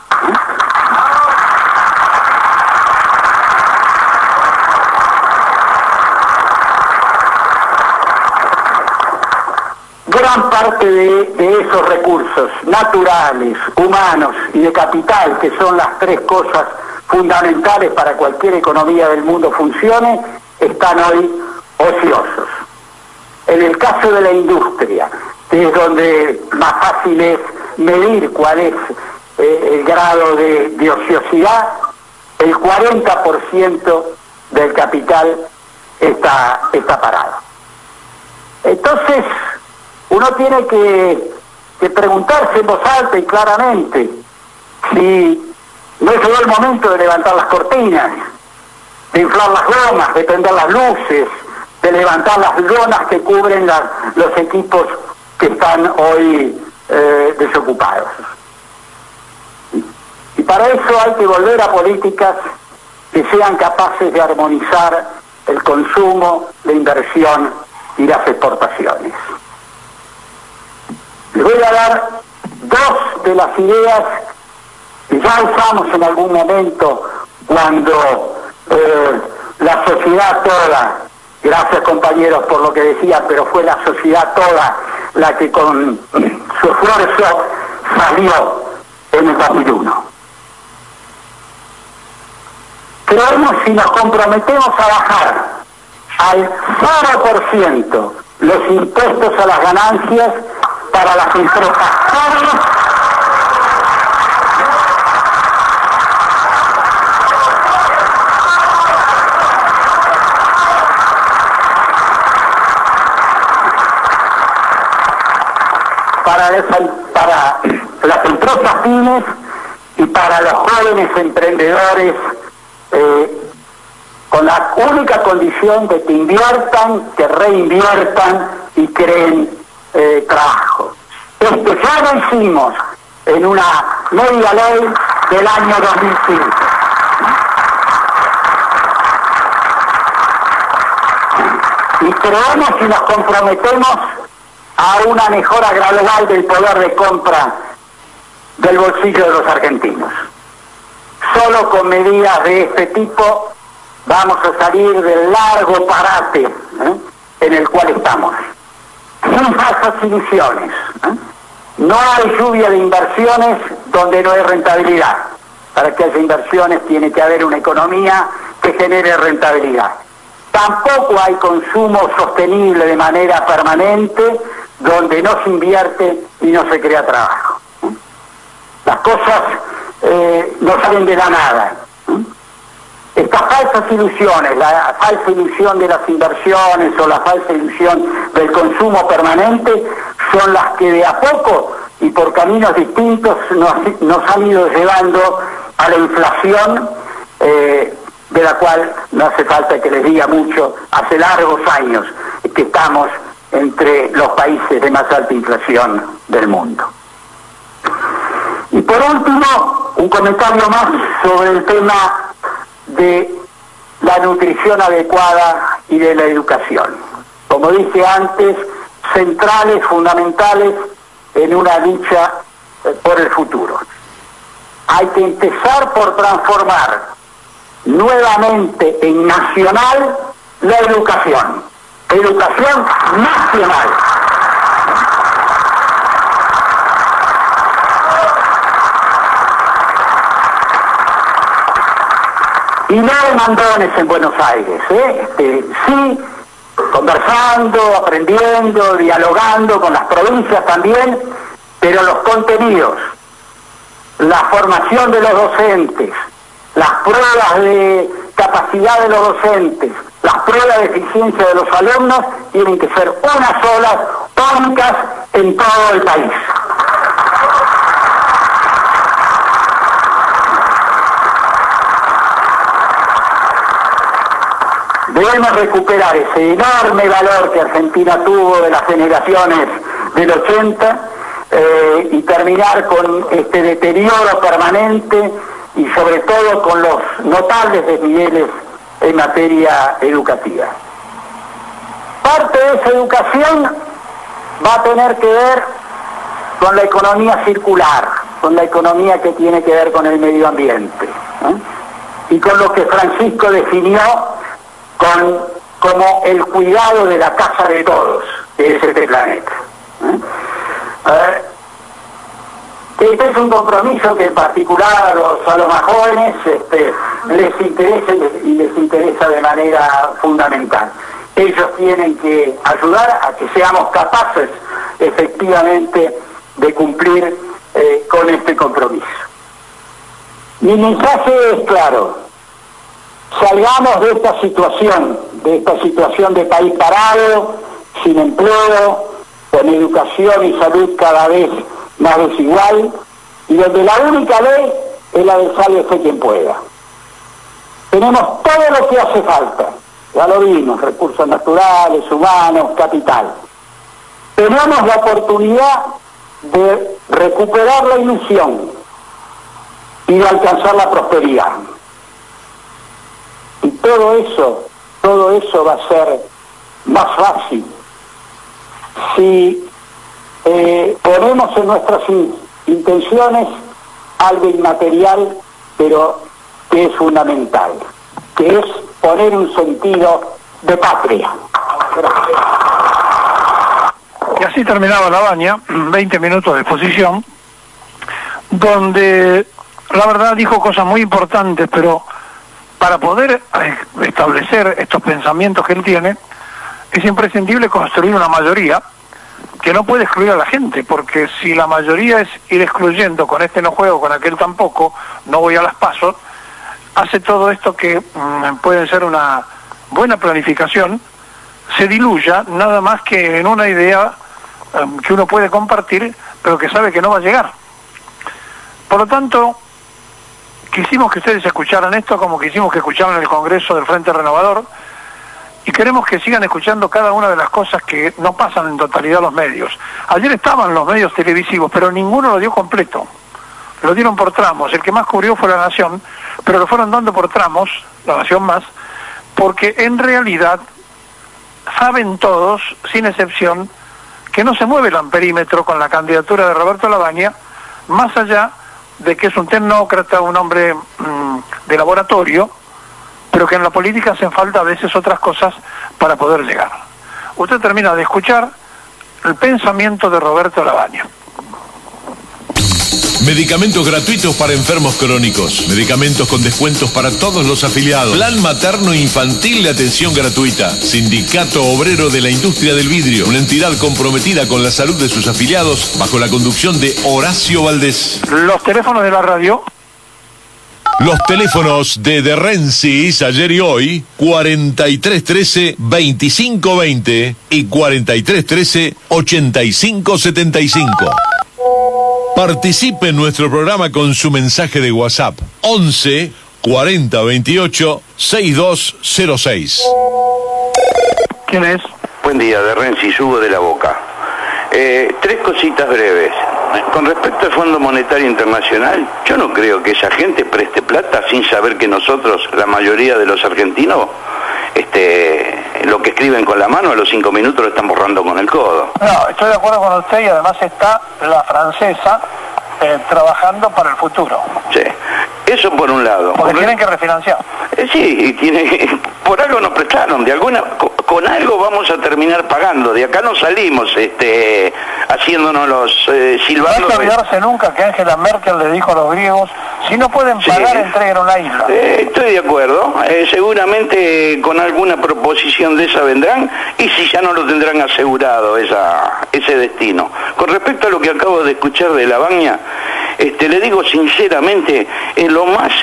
Gran parte de esos recursos naturales, humanos y de capital, que son las 3 cosas fundamentales para cualquier economía del mundo funcione, están hoy ociosos. En el caso de la industria, que es donde más fácil es medir cuál es el grado de ociosidad, el 40% del capital está parado. Entonces, uno tiene que preguntarse en voz alta y claramente si No llegó el momento de levantar las cortinas, de inflar las lonas, de prender las luces, de levantar las lonas que cubren los equipos que están hoy desocupados. Y para eso hay que volver a políticas que sean capaces de armonizar el consumo, la inversión y las exportaciones. Les voy a dar dos de las ideas que ya usamos en algún momento cuando la sociedad toda, gracias compañeros por lo que decía, pero fue la sociedad toda la que con su esfuerzo salió en el 2001. Creemos si nos comprometemos a bajar al 0% los impuestos a las ganancias para las empresas jóvenes, para las empresas pymes y para los jóvenes emprendedores, con la única condición de que inviertan, que reinviertan y creen trabajo. Esto ya lo hicimos en una media ley del año 2005. Y creemos y nos comprometemos a una mejora gradual del poder de compra del bolsillo de los argentinos. Solo con medidas de este tipo vamos a salir del largo parate en el cual estamos. Sin falsas ilusiones. No hay lluvia de inversiones donde no hay rentabilidad. Para que haya inversiones tiene que haber una economía que genere rentabilidad. Tampoco hay consumo sostenible de manera permanente donde no se invierte y no se crea trabajo. Las cosas no salen de la nada. Estas falsas ilusiones, la falsa ilusión de las inversiones o la falsa ilusión del consumo permanente, son las que de a poco y por caminos distintos nos han ido llevando a la inflación, de la cual no hace falta que les diga mucho, hace largos años que estamos entre los países de más alta inflación del mundo. Y por último, un comentario más sobre el tema de la nutrición adecuada y de la educación. Como dije antes, centrales, fundamentales en una lucha por el futuro. Hay que empezar por transformar nuevamente en nacional la educación nacional. Y no de mandones en Buenos Aires, sí, conversando, aprendiendo, dialogando con las provincias también, pero los contenidos, la formación de los docentes, las pruebas de capacidad de los docentes, las pruebas de eficiencia de los alumnos tienen que ser unas solas, únicas en todo el país. Debemos recuperar ese enorme valor que Argentina tuvo de las generaciones del 80 y terminar con este deterioro permanente y sobre todo con los notables desniveles en materia educativa. Parte de esa educación va a tener que ver con la economía circular, con la economía que tiene que ver con el medio ambiente, y con lo que Francisco definió como el cuidado de la casa de todos, que es este planeta. Este es un compromiso que en particular a los más jóvenes les interesa de manera fundamental. Ellos tienen que ayudar a que seamos capaces efectivamente de cumplir con este compromiso. Mi mensaje es claro: salgamos de esta situación de país parado, sin empleo, con educación y salud cada vez más desigual, y donde la única ley es la del sálvese quien pueda. Tenemos todo lo que hace falta, ya lo vimos, recursos naturales, humanos, capital. Tenemos la oportunidad de recuperar la ilusión y de alcanzar la prosperidad. Y todo eso va a ser más fácil si ponemos en nuestras intenciones algo inmaterial, pero que es fundamental, que es poner un sentido de patria. Gracias. Y así terminaba Lavagna, 20 minutos de exposición, donde la verdad dijo cosas muy importantes, pero para poder establecer estos pensamientos que él tiene, es imprescindible construir una mayoría que no puede excluir a la gente, porque si la mayoría es ir excluyendo, con este no juego, con aquel tampoco, no voy a las PASO, hace todo esto que puede ser una buena planificación, se diluya nada más que en una idea que uno puede compartir, pero que sabe que no va a llegar. Por lo tanto, quisimos que ustedes escucharan esto como quisimos que escucharan el Congreso del Frente Renovador, y queremos que sigan escuchando cada una de las cosas que no pasan en totalidad los medios. Ayer estaban los medios televisivos, pero ninguno lo dio completo. Lo dieron por tramos. El que más cubrió fue La Nación, pero lo fueron dando por tramos, La Nación más, porque en realidad saben todos, sin excepción, que no se mueve el amperímetro con la candidatura de Roberto Lavagna, más allá de que es un tecnócrata, un hombre de laboratorio, pero que en la política hacen falta a veces otras cosas para poder llegar. Usted termina de escuchar el pensamiento de Roberto Lavagna. Medicamentos gratuitos para enfermos crónicos. Medicamentos con descuentos para todos los afiliados. Plan materno infantil de atención gratuita. Sindicato Obrero de la Industria del Vidrio. Una entidad comprometida con la salud de sus afiliados bajo la conducción de Horacio Valdés. Los teléfonos de la radio. Los teléfonos de Rensis ayer y hoy, 4313-2520 y 4313-8575. Participe en nuestro programa con su mensaje de WhatsApp 11 40 28 6206. ¿Quién es? Buen día, de Rensis, Hugo de la Boca. 3 cositas breves. Con respecto al Fondo Monetario Internacional, yo no creo que esa gente preste plata sin saber que nosotros, la mayoría de los argentinos, lo que escriben con la mano a los 5 minutos lo están borrando con el codo. No, estoy de acuerdo con usted, y además está la francesa trabajando para el futuro. Sí, eso por un lado. Porque tienen que refinanciar. Sí, por algo nos prestaron, con algo vamos a terminar pagando. De acá no salimos haciéndonos los silbando. No hay que olvidarse nunca que Angela Merkel le dijo a los griegos: si no pueden pagar, entreguen una isla. Estoy de acuerdo. Seguramente con alguna proposición de esa vendrán, y si ya no lo tendrán asegurado ese destino. Con respecto a lo que acabo de escuchar de Lavagna, le digo sinceramente, es lo más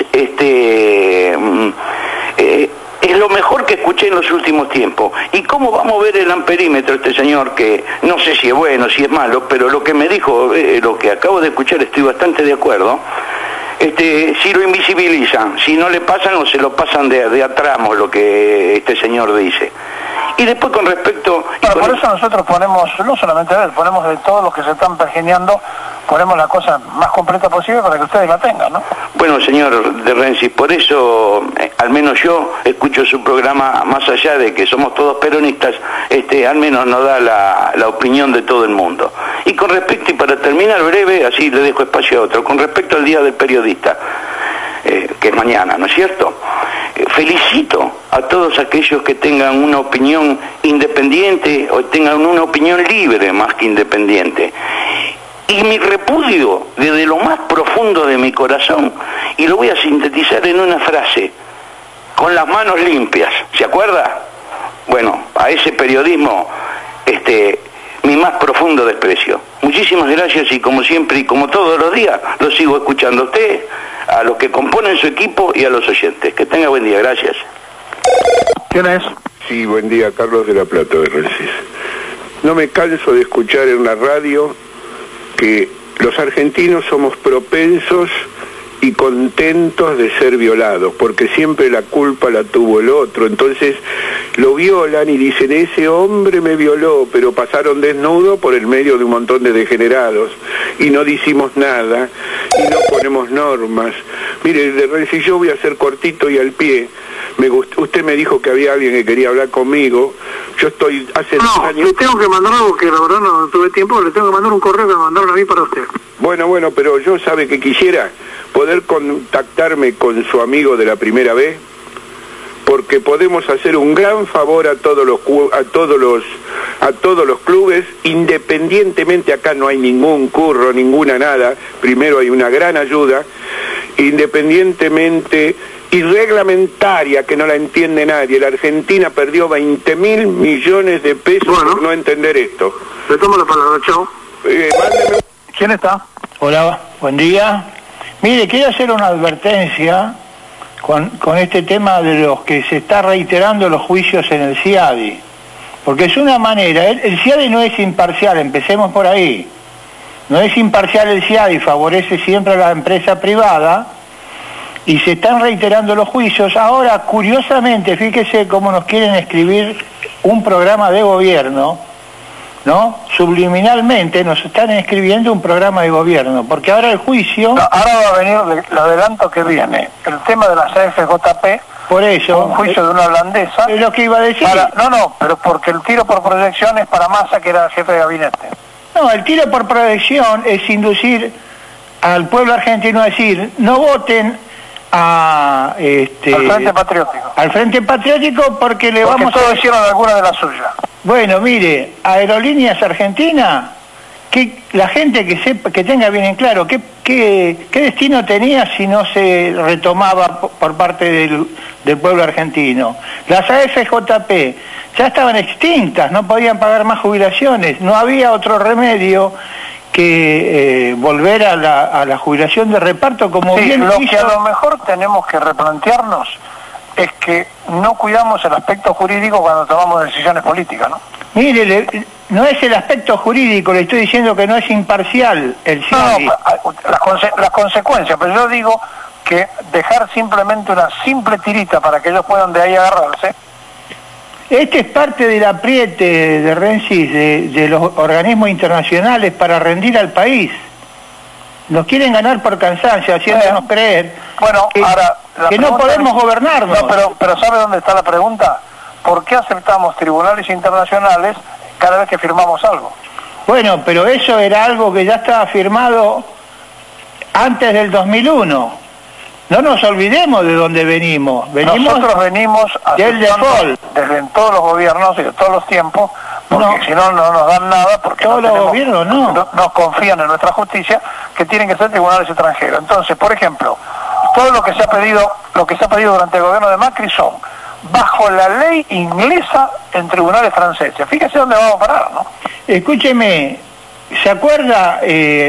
es lo mejor que escuché en los últimos tiempos. ¿Y cómo va a mover el amperímetro este señor? Que no sé si es bueno, si es malo, pero lo que me dijo, lo que acabo de escuchar, estoy bastante de acuerdo. Si lo invisibilizan, si no le pasan o se lo pasan de a tramos, lo que este señor dice. Y después con respecto... Bueno, por eso nosotros ponemos, no solamente de él, ponemos de todos los que se están pergeñando, ponemos la cosa más completa posible para que ustedes la tengan, ¿no? Bueno, señor de Rensis, por eso, al menos yo escucho su programa, más allá de que somos todos peronistas, al menos nos da la opinión de todo el mundo. Y con respecto, y para terminar breve, así le dejo espacio a otro, con respecto al Día del Periodista, que es mañana, ¿no es cierto? Felicito a todos aquellos que tengan una opinión independiente o tengan una opinión libre más que independiente. Y mi repudio desde lo más profundo de mi corazón, y lo voy a sintetizar en una frase: con las manos limpias. ¿Se acuerda? Bueno, a ese periodismo, mi más profundo desprecio. Muchísimas gracias, y como siempre y como todos los días, lo sigo escuchando a usted, a los que componen su equipo y a los oyentes. Que tenga buen día, gracias. ¿Quién es? Sí, buen día, Carlos de la Plata de Rensis. No me canso de escuchar en la radio que los argentinos somos propensos y contentos de ser violados, porque siempre la culpa la tuvo el otro. Entonces lo violan y dicen, ese hombre me violó, pero pasaron desnudo por el medio de un montón de degenerados y no decimos nada y no ponemos normas. Mire, si yo voy a ser cortito y al pie, usted me dijo que había alguien que quería hablar conmigo. Yo estoy hace 2 años... le tengo que mandar algo que la verdad no tuve tiempo, le tengo que mandar un correo que me mandaron a mí para usted. Bueno, pero yo sabe que quisiera poder contactarme con su amigo de la primera vez, porque podemos hacer un gran favor a todos los clubes, independientemente. Acá no hay ningún curro, ninguna nada. Primero hay una gran ayuda, independientemente y reglamentaria, que no la entiende nadie. La Argentina perdió 20.000 millones de pesos por no entender esto. Le tomo la palabra, chao. Mándeme. ¿Quién está? Hola, buen día. Mire, quiero hacer una advertencia con este tema de los que se está reiterando los juicios en el CIADI. Porque es una manera, el CIADI no es imparcial, empecemos por ahí. No es imparcial el CIADI, favorece siempre a la empresa privada y se están reiterando los juicios. Ahora, curiosamente, fíjese cómo nos quieren escribir un programa de gobierno, ¿no? Subliminalmente nos están escribiendo un programa de gobierno, porque ahora el juicio... No, ahora va a venir el adelanto que viene, el tema de las AFJP, por eso, un juicio de una holandesa... Es lo que iba a decir. Pero porque el tiro por proyección es para Massa, que era jefe de gabinete. No, el tiro por proyección es inducir al pueblo argentino a decir, no voten al Frente Patriótico. Al Frente Patriótico porque vamos todos hicieron alguna de las suyas. Bueno, mire, Aerolíneas Argentinas, que la gente que sepa, que tenga bien en claro qué destino tenía si no se retomaba por parte del pueblo argentino. Las AFJP ya estaban extintas, no podían pagar más jubilaciones, no había otro remedio que volver a la jubilación de reparto, como bien lo hizo... que a lo mejor tenemos que replantearnos es que no cuidamos el aspecto jurídico cuando tomamos decisiones políticas, ¿no? Mire, no es el aspecto jurídico, le estoy diciendo que no es imparcial el CIADI. No, las consecuencias, pero yo digo que dejar simplemente una simple tirita para que ellos puedan de ahí agarrarse. Este es parte del apriete de Rensis, de los organismos internacionales para rendir al país. Nos quieren ganar por cansancio, haciéndonos creer que no podemos gobernarnos. No, pero ¿sabe dónde está la pregunta? ¿Por qué aceptamos tribunales internacionales cada vez que firmamos algo? Bueno, pero eso era algo que ya estaba firmado antes del 2001. No nos olvidemos de dónde venimos. Nosotros venimos del default. Desde todos los gobiernos y de todos los tiempos, porque si no, no nos dan nada, porque todos los gobiernos no confían en nuestra justicia, que tienen que ser tribunales extranjeros. Entonces, por ejemplo, todo lo que se ha pedido durante el gobierno de Macri son bajo la ley inglesa en tribunales franceses. Fíjese dónde vamos a parar, ¿no? Escúcheme, ¿se acuerda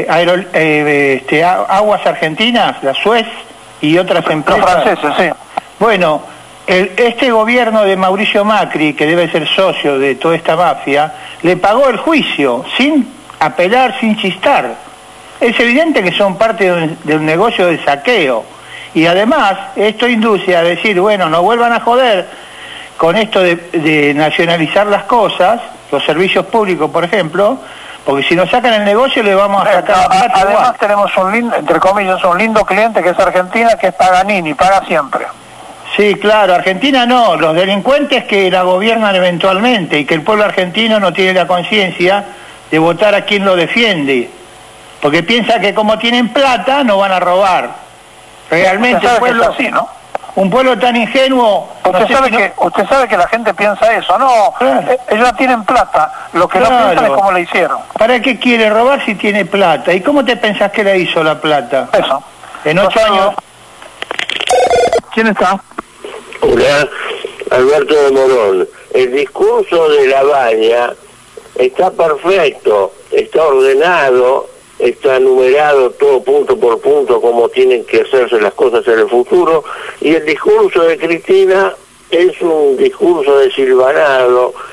Aguas Argentinas, la Suez y otras empresas? Los franceses, sí. Bueno, este gobierno de Mauricio Macri, que debe ser socio de toda esta mafia, le pagó el juicio sin apelar, sin chistar. Es evidente que son parte de un negocio de saqueo. Y además, esto induce a decir, bueno, no vuelvan a joder con esto de nacionalizar las cosas, los servicios públicos, por ejemplo, porque si nos sacan el negocio le vamos a sacar la plata. Además tenemos entre comillas, un lindo cliente que es Argentina, que es Paganini, paga siempre. Sí, claro, Argentina no, los delincuentes que la gobiernan eventualmente y que el pueblo argentino no tiene la conciencia de votar a quien lo defiende, porque piensa que como tienen plata no van a robar. Realmente el pueblo, así, ¿no? Un pueblo tan ingenuo... Usted sabe que la gente piensa eso, ¿no? Claro. Ellos tienen plata, lo que no piensan es cómo le hicieron. ¿Para qué quiere robar si tiene plata? ¿Y cómo te pensás que le hizo la plata? Eso. En 8 años... ¿Quién está? Hola, Alberto de Morón. El discurso de La Baña está perfecto, está ordenado, está numerado todo punto por punto como tienen que hacerse las cosas en el futuro, y el discurso de Cristina es un discurso desilvanado,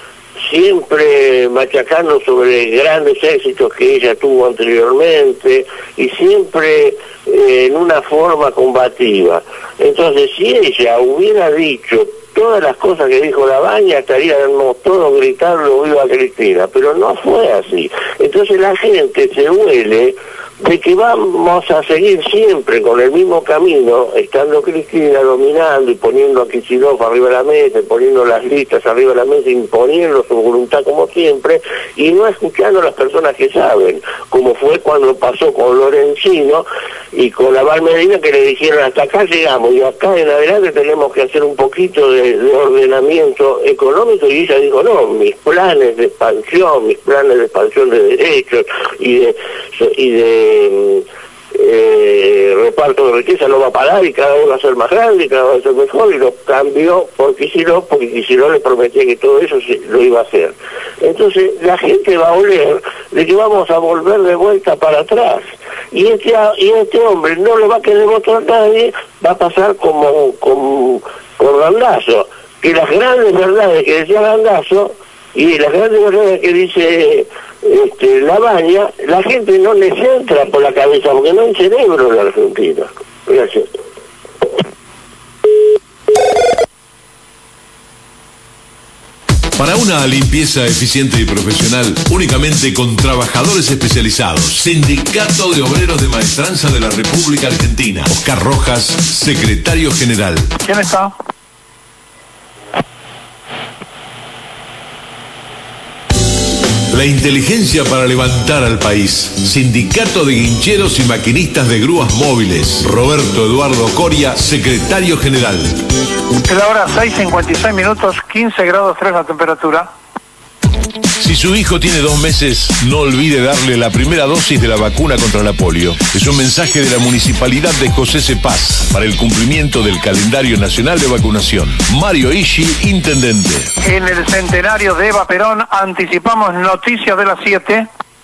siempre machacando sobre grandes éxitos que ella tuvo anteriormente y siempre en una forma combativa. Entonces, si ella hubiera dicho todas las cosas que dijo Labaña, estaríamos todos gritando viva Cristina, pero no fue así. Entonces la gente se huele de que vamos a seguir siempre con el mismo camino, estando Cristina dominando y poniendo a Kicillof arriba de la mesa, poniendo las listas arriba de la mesa, imponiendo su voluntad como siempre, y no escuchando a las personas que saben, como fue cuando pasó con Lorenzino y con Laval Medina, que le dijeron hasta acá llegamos y acá en adelante tenemos que hacer un poquito de ordenamiento económico, y ella dijo no, mis planes de expansión de derechos y de reparto de riqueza no va a parar y cada uno va a ser más grande y cada uno va a ser mejor, y lo cambió porque Kicillof le prometía que todo eso lo iba a hacer. Entonces la gente va a oler de que vamos a volver de vuelta para atrás, y este hombre no lo va a querer votar nadie, va a pasar como por Randazzo, que las grandes verdades que decía Randazzo y las grandes verdades que dice Labaña, la gente no les entra por la cabeza porque no hay cerebro en la Argentina. Gracias. Para una limpieza eficiente y profesional, únicamente con trabajadores especializados. Sindicato de Obreros de Maestranza de la República Argentina. Oscar Rojas, secretario general. ¿Quién está? La inteligencia para levantar al país. Sindicato de Guincheros y Maquinistas de Grúas Móviles. Roberto Eduardo Coria, secretario general. Es la hora 6:56, 15 grados 3 la temperatura. Si su hijo tiene 2 meses, no olvide darle la primera dosis de la vacuna contra la polio. Es un mensaje de la Municipalidad de José Cepaz para el cumplimiento del calendario nacional de vacunación. Mario Ishi, intendente. En el centenario de Eva Perón anticipamos noticias de las 7.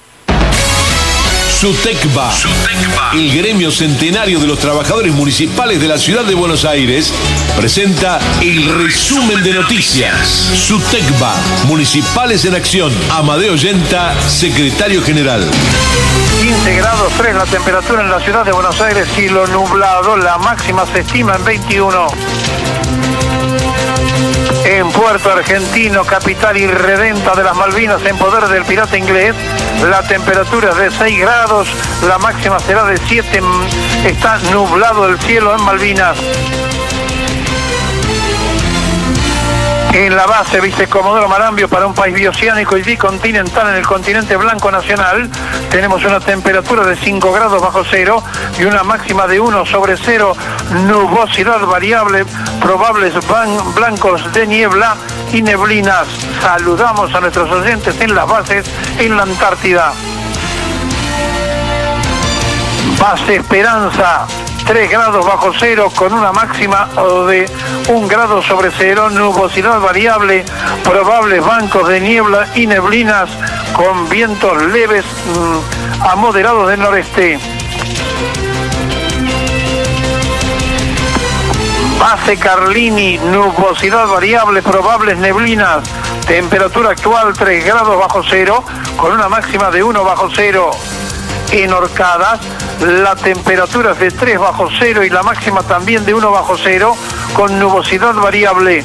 SUTECBA, el gremio centenario de los trabajadores municipales de la ciudad de Buenos Aires, presenta el resumen de noticias. SUTECBA, Municipales en Acción. Amadeo Yenta, secretario general. 15 grados 3 la temperatura en la ciudad de Buenos Aires, cielo nublado, la máxima se estima en 21. En Puerto Argentino, capital irredenta de las Malvinas, en poder del pirata inglés, la temperatura es de 6 grados, la máxima será de 7, está nublado el cielo en Malvinas. En la base, vice Comodoro Marambio, para un país bioceánico y bicontinental en el continente blanco nacional, tenemos una temperatura de 5 grados bajo cero y una máxima de 1 sobre 0, nubosidad variable, probables blancos de niebla y neblinas. Saludamos a nuestros oyentes en las bases en la Antártida. Base Esperanza, 3 grados bajo cero con una máxima de 1 grado sobre cero, nubosidad variable, probables bancos de niebla y neblinas con vientos leves a moderados del noreste. Base Carlini, nubosidad variable, probables neblinas, temperatura actual 3 grados bajo cero con una máxima de 1 bajo cero. En Orcadas, la temperatura es de 3 bajo cero y la máxima también de 1 bajo cero con nubosidad variable.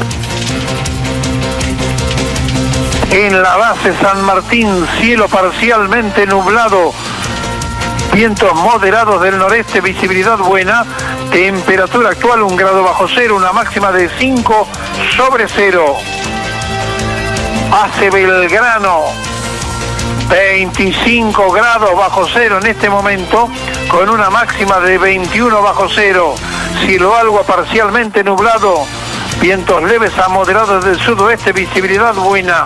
En la base San Martín, cielo parcialmente nublado, vientos moderados del noreste, visibilidad buena, temperatura actual 1 grado bajo cero, una máxima de 5 sobre 0. Base Belgrano, 25 grados bajo cero en este momento, con una máxima de 21 bajo cero, cielo algo parcialmente nublado, vientos leves a moderados del sudoeste, visibilidad buena.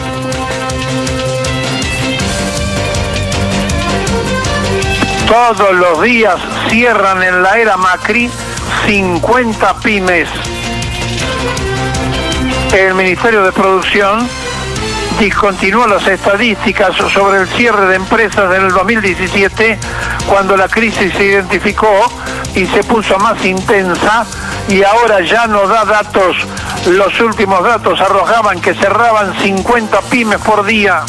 Todos los días cierran en la era Macri 50 pymes. El Ministerio de Producción discontinuó las estadísticas sobre el cierre de empresas en el 2017, cuando la crisis se identificó y se puso más intensa, y ahora ya no da datos Los últimos datos arrojaban que cerraban 50 pymes por día.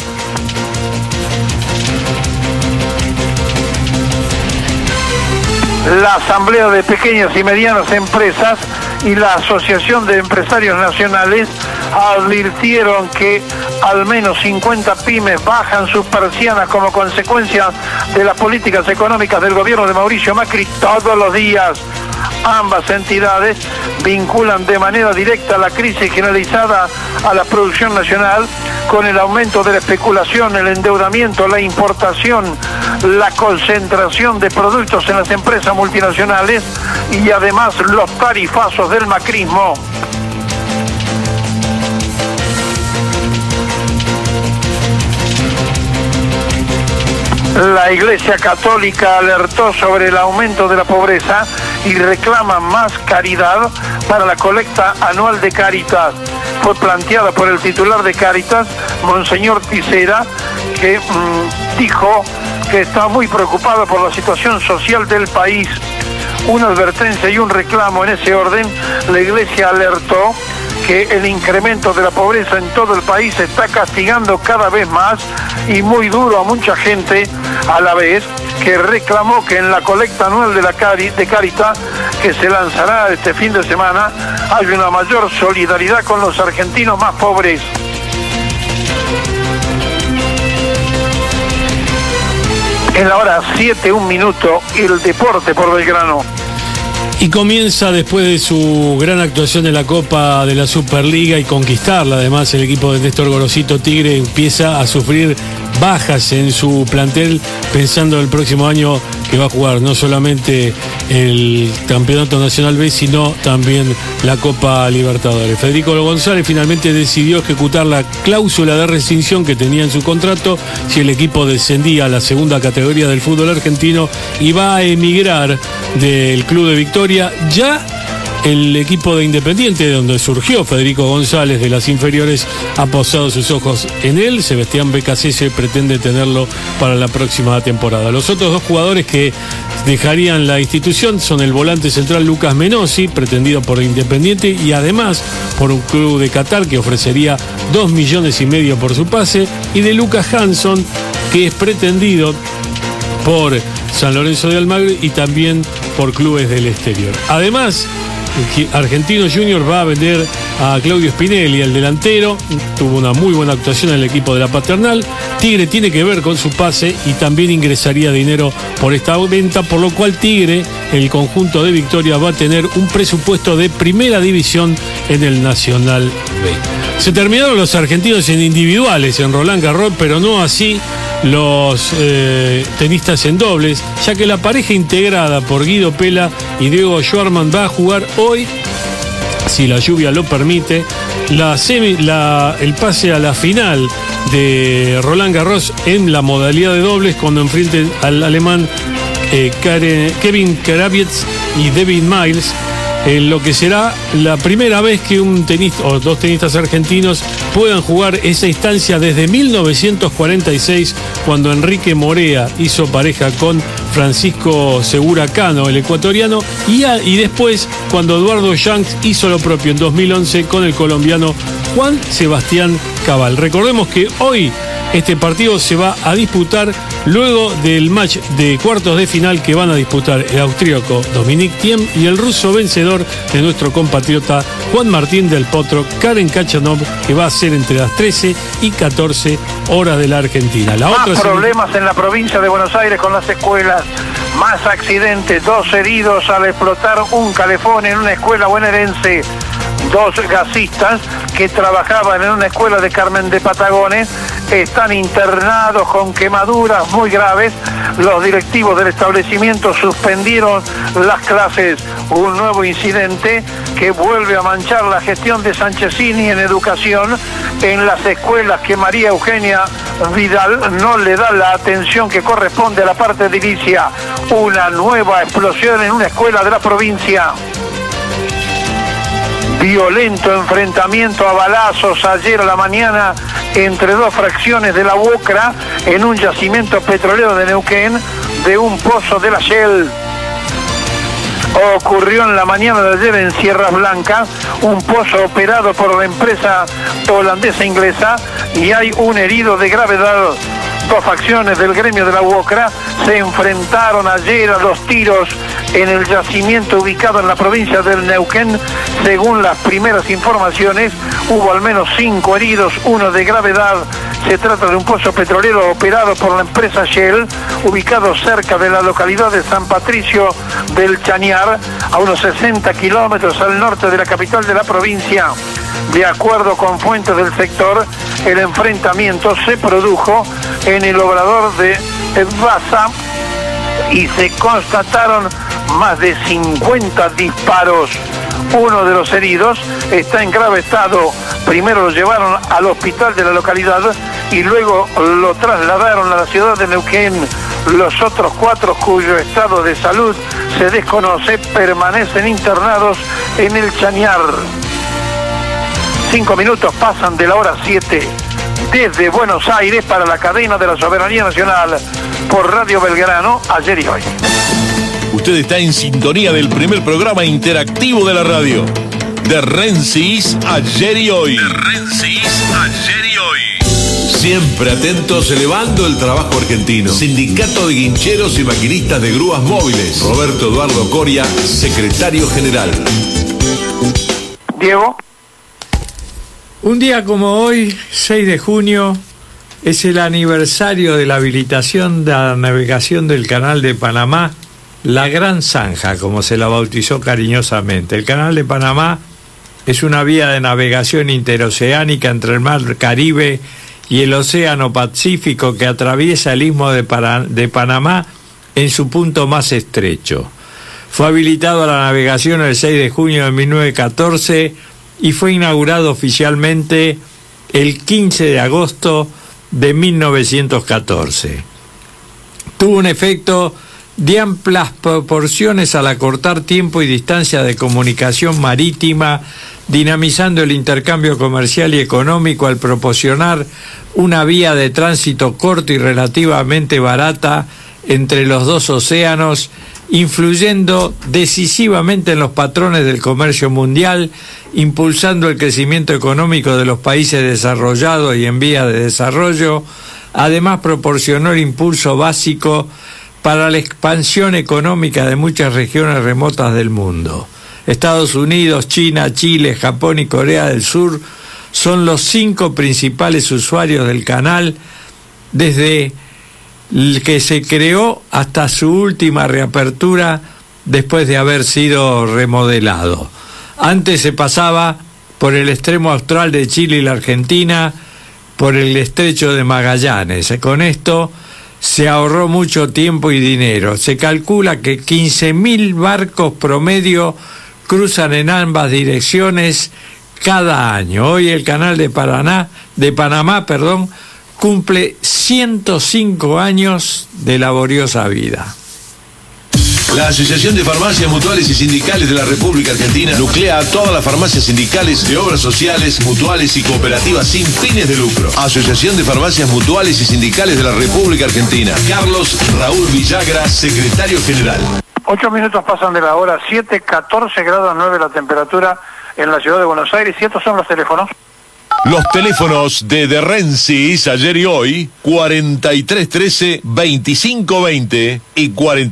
La Asamblea de Pequeñas y Medianas Empresas y la Asociación de Empresarios Nacionales advirtieron que al menos 50 pymes bajan sus persianas como consecuencia de las políticas económicas del gobierno de Mauricio Macri todos los días. Ambas entidades vinculan de manera directa la crisis generalizada a la producción nacional con el aumento de la especulación, el endeudamiento, la importación, la concentración de productos en las empresas multinacionales y además los tarifazos del macrismo. La Iglesia Católica alertó sobre el aumento de la pobreza y reclama más caridad para la colecta anual de Cáritas. Fue planteada por el titular de Cáritas, Monseñor Tisera, que dijo que está muy preocupado por la situación social del país. Una advertencia y un reclamo en ese orden. La Iglesia alertó que el incremento de la pobreza en todo el país está castigando cada vez más y muy duro a mucha gente, a la vez que reclamó que en la colecta anual de Cáritas, que se lanzará este fin de semana, hay una mayor solidaridad con los argentinos más pobres. En la hora 7, 1 minuto, el deporte por Belgrano. Y comienza después de su gran actuación en la Copa de la Superliga y conquistarla. Además, el equipo de Néstor Gorosito Tigre empieza a sufrir bajas en su plantel, pensando el próximo año que va a jugar no solamente el Campeonato Nacional B, sino también la Copa Libertadores. Federico González finalmente decidió ejecutar la cláusula de rescisión que tenía en su contrato si el equipo descendía a la segunda categoría del fútbol argentino y va a emigrar del Club de Victoria. Ya el equipo de Independiente, de donde surgió Federico González de las inferiores, ha posado sus ojos en él. Sebastián Becasese pretende tenerlo para la próxima temporada. Los otros dos jugadores que dejarían la institución son el volante central Lucas Menossi, pretendido por Independiente, y además por un club de Qatar que ofrecería 2,5 millones por su pase, y de Lucas Hanson, que es pretendido por San Lorenzo de Almagro y también por clubes del exterior. Además, Argentino Junior va a vender a Claudio Spinelli, el delantero. Tuvo una muy buena actuación en el equipo de la Paternal. Tigre tiene que ver con su pase y también ingresaría dinero por esta venta, por lo cual Tigre, el conjunto de Victoria, va a tener un presupuesto de primera división en el Nacional B. Se terminaron los argentinos en individuales en Roland Garros, pero no así los tenistas en dobles, ya que la pareja integrada por Guido Pella y Diego Schwartzman va a jugar hoy, si la lluvia lo permite, el pase a la final de Roland Garros en la modalidad de dobles, cuando enfrenten al alemán Kevin Karavietz y David Miles, en lo que será la primera vez que un tenista o dos tenistas argentinos puedan jugar esa instancia desde 1946, cuando Enrique Morea hizo pareja con Francisco Segura Cano, el ecuatoriano, y después cuando Eduardo Shanks hizo lo propio en 2011 con el colombiano Juan Sebastián Cabal. Recordemos que hoy este partido se va a disputar luego del match de cuartos de final que van a disputar el austríaco Dominic Thiem y el ruso vencedor de nuestro compatriota Juan Martín del Potro, Karen Khachanov, que va a ser entre las 13 y 14 horas de la Argentina. Problemas en la provincia de Buenos Aires con las escuelas, más accidentes, 2 heridos al explotar un calefón en una escuela bonaerense. 2 gasistas que trabajaban en una escuela de Carmen de Patagones están internados con quemaduras muy graves. Los directivos del establecimiento suspendieron las clases. Un nuevo incidente que vuelve a manchar la gestión de Sanchezini en educación en las escuelas, que María Eugenia Vidal no le da la atención que corresponde a la parte edilicia. Una nueva explosión en una escuela de la provincia. Violento enfrentamiento a balazos ayer a la mañana entre 2 fracciones de la UOCRA en un yacimiento petrolero de Neuquén, de un pozo de la Shell. ocurrió en la mañana de ayer en Sierras Blancas, un pozo operado por la empresa holandesa inglesa y hay un herido de gravedad. Dos facciones del gremio de la UOCRA se enfrentaron ayer a los tiros en el yacimiento ubicado en la provincia del Neuquén. Según las primeras informaciones, hubo al menos 5 heridos, uno de gravedad. Se trata de un pozo petrolero operado por la empresa Shell, ubicado cerca de la localidad de San Patricio del Chañar, a unos 60 kilómetros al norte de la capital de la provincia. De acuerdo con fuentes del sector, el enfrentamiento se produjo en el obrador de Edvasa y se constataron más de 50 disparos. Uno de los heridos está en grave estado. Primero lo llevaron al hospital de la localidad y luego lo trasladaron a la ciudad de Neuquén. Los otros 4, cuyo estado de salud se desconoce, permanecen internados en el Chañar. 5 minutos pasan de la hora 7 desde Buenos Aires para la cadena de la Soberanía Nacional por Radio Belgrano, ayer y hoy. Usted está en sintonía del primer programa interactivo de la radio. De Rensis, ayer y hoy. De Rensis, ayer y hoy. Siempre atentos, elevando el trabajo argentino. Sindicato de Guincheros y Maquinistas de Grúas Móviles. Roberto Eduardo Coria, secretario general. Diego. Un día como hoy, 6 de junio, es el aniversario de la habilitación de la navegación del Canal de Panamá, la Gran Zanja, como se la bautizó cariñosamente. El Canal de Panamá es una vía de navegación interoceánica entre el Mar Caribe y el Océano Pacífico que atraviesa el Istmo de Panamá en su punto más estrecho. Fue habilitado a la navegación el 6 de junio de 1914 y fue inaugurado oficialmente el 15 de agosto de 1914. Tuvo un efecto de amplias proporciones al acortar tiempo y distancia de comunicación marítima, dinamizando el intercambio comercial y económico al proporcionar una vía de tránsito corto y relativamente barata entre los dos océanos, influyendo decisivamente en los patrones del comercio mundial, impulsando el crecimiento económico de los países desarrollados y en vías de desarrollo. Además, proporcionó el impulso básico para la expansión económica de muchas regiones remotas del mundo. Estados Unidos, China, Chile, Japón y Corea del Sur son los 5 principales usuarios del canal desde el que se creó hasta su última reapertura después de haber sido remodelado. Antes se pasaba por el extremo austral de Chile y la Argentina, por el estrecho de Magallanes. Con esto se ahorró mucho tiempo y dinero. Se calcula que 15.000 barcos promedio cruzan en ambas direcciones cada año. Hoy el canal de Panamá, cumple 105 años de laboriosa vida. La Asociación de Farmacias Mutuales y Sindicales de la República Argentina nuclea a todas las farmacias sindicales de obras sociales, mutuales y cooperativas sin fines de lucro. Asociación de Farmacias Mutuales y Sindicales de la República Argentina. Carlos Raúl Villagra, secretario general. 8 minutos pasan de la hora 7, 14 grados 9 la temperatura en la ciudad de Buenos Aires. Y estos son los teléfonos. Los teléfonos de Rensis, ayer y hoy, 4313-2520 y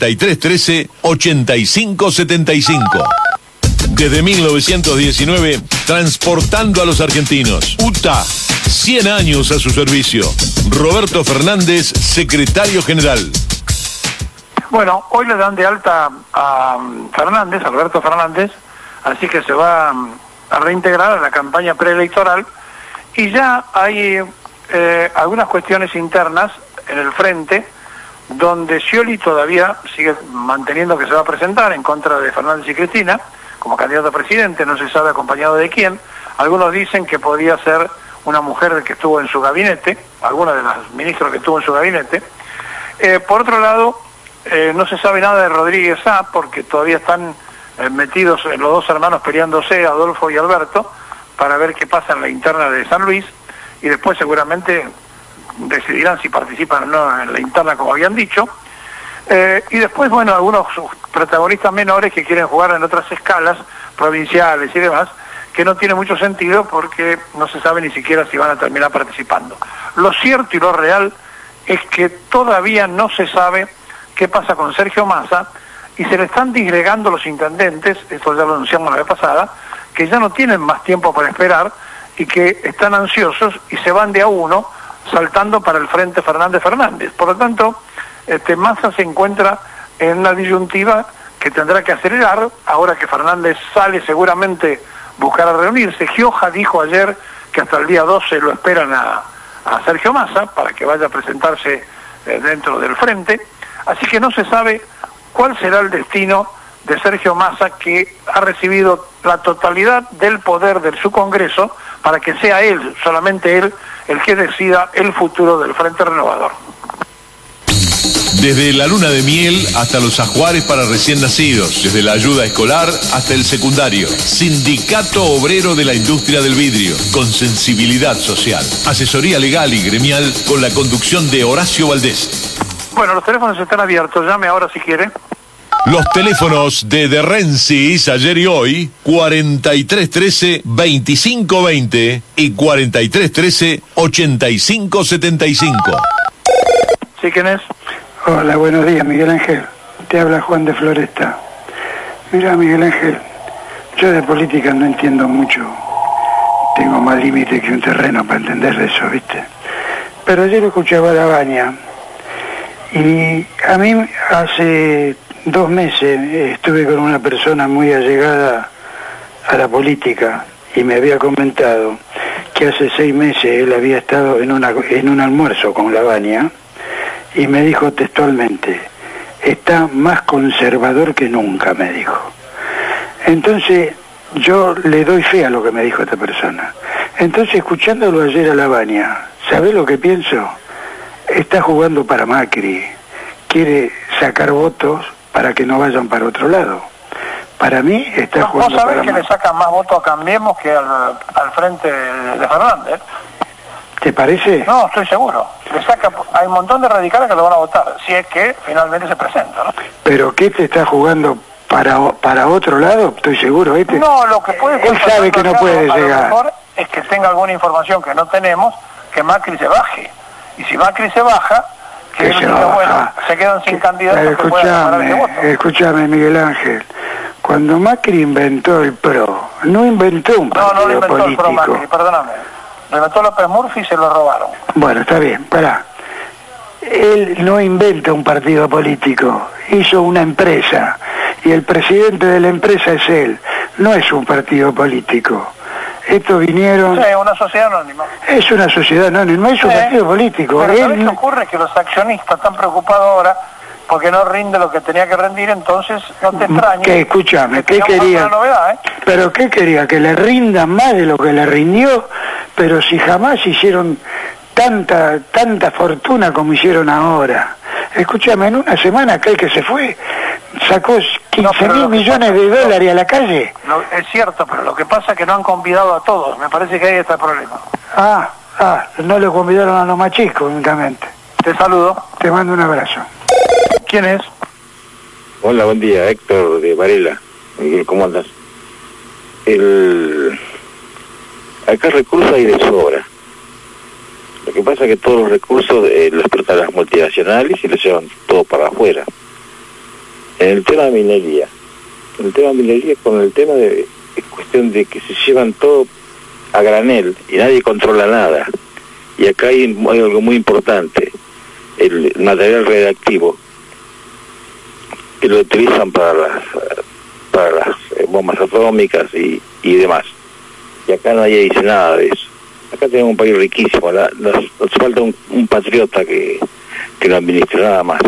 4313-8575. Desde 1919, transportando a los argentinos. UTA, 100 años a su servicio. Roberto Fernández, secretario general. Bueno, hoy le dan de alta a Fernández, a Roberto Fernández, así que se va a reintegrar a la campaña preelectoral. Y ya hay algunas cuestiones internas en el frente, donde Scioli todavía sigue manteniendo que se va a presentar en contra de Fernández y Cristina, como candidato a presidente, no se sabe acompañado de quién. Algunos dicen que podría ser una mujer que estuvo en su gabinete, alguna de las ministros que estuvo en su gabinete. Por otro lado, no se sabe nada de Rodríguez A, porque todavía están metidos los dos hermanos peleándose, Adolfo y Alberto, para ver qué pasa en la interna de San Luis, y después seguramente decidirán si participan o no en la interna, como habían dicho. Y después, bueno, algunos protagonistas menores que quieren jugar en otras escalas, provinciales y demás, que no tiene mucho sentido porque no se sabe ni siquiera si van a terminar participando. Lo cierto y lo real es que todavía no se sabe qué pasa con Sergio Massa y se le están disgregando los intendentes, esto ya lo anunciamos la vez pasada, que ya no tienen más tiempo para esperar y que están ansiosos y se van de a uno saltando para el frente Fernández. Por lo tanto, Massa se encuentra en una disyuntiva que tendrá que acelerar, ahora que Fernández sale seguramente buscar a reunirse. Gioja dijo ayer que hasta el día 12 lo esperan a Sergio Massa para que vaya a presentarse dentro del frente, así que no se sabe cuál será el destino de Sergio Massa, que ha recibido la totalidad del poder de su Congreso para que sea él, solamente él, el que decida el futuro del Frente Renovador. Desde la luna de miel hasta los ajuares para recién nacidos, desde la ayuda escolar hasta el secundario. Sindicato Obrero de la Industria del Vidrio, con sensibilidad social. Asesoría legal y gremial con la conducción de Horacio Valdés. Bueno, los teléfonos están abiertos, llame ahora si quiere. Los teléfonos de Rensis ayer y hoy, 4313-2520 y 4313-8575. ¿Sí, quién es? Hola, buenos días, Miguel Ángel. Te habla Juan de Floresta. Mira, Miguel Ángel, yo de política no entiendo mucho. Tengo más límite que un terreno para entender eso, ¿viste? Pero ayer escuchaba a Lavagna y a mí hace 2 meses estuve con una persona muy allegada a la política y me había comentado que hace 6 meses él había estado en un almuerzo con Lavagna y me dijo textualmente: está más conservador que nunca, me dijo. Entonces yo le doy fe a lo que me dijo esta persona. Entonces, escuchándolo ayer a Lavagna, ¿sabés lo que pienso? Está jugando para Macri, quiere sacar votos para que no vayan para otro lado. Para mí está jugando para Macri. ¿Vos sabés que le sacan más votos a Cambiemos que al frente de Fernández? ¿Te parece? No, estoy seguro. Le saca, hay un montón de radicales que lo van a votar, si es que finalmente se presenta, ¿no? ¿Pero qué te está jugando para otro lado? Estoy seguro, ¿viste? No, lo que puede... Él sabe que no puede llegar. A lo mejor es que tenga alguna información que no tenemos, que Macri se baje. Y si Macri se baja, que él diga, bueno, se quedan sin candidatos que puedan ganar ese voto. Escúchame, Miguel Ángel. Cuando Macri inventó el PRO, no inventó un partido político. No lo inventó el PRO Macri, perdóname. Lo inventó López Murphy y se lo robaron. Bueno, está bien, pará. Él no inventa un partido político, hizo una empresa y el presidente de la empresa es él, no es un partido político. Estos vinieron... Sí, una sociedad anónima. Es una sociedad anónima, no es un partido político. Pero ¿sabés qué ocurre? Que los accionistas están preocupados ahora porque no rinde lo que tenía que rendir, entonces no te extrañes. ¿Qué? Escúchame, ¿qué quería? Novedad, ¿Pero qué quería? ¿Que le rinda más de lo que le rindió? Pero si jamás hicieron tanta fortuna como hicieron ahora. Escúchame, en una semana aquel que se fue sacó 15.000 millones de dólares a la calle. No, es cierto, pero lo que pasa es que no han convidado a todos. Me parece que ahí está el problema. No lo convidaron a los más chicos únicamente. Te saludo. Te mando un abrazo. ¿Quién es? Hola, buen día, Héctor de Varela. Miguel, ¿cómo andas? Acá recursos hay de sobra. Lo que pasa es que todos los recursos los explotan las multinacionales y los llevan todo para afuera. En el tema de minería, con el tema de es cuestión de que se llevan todo a granel y nadie controla nada. Y acá hay algo muy importante, el material radiactivo, que lo utilizan para las bombas atómicas y demás. Y acá nadie dice nada de eso. Acá tenemos un país riquísimo, nos falta un patriota que lo administre, nada más.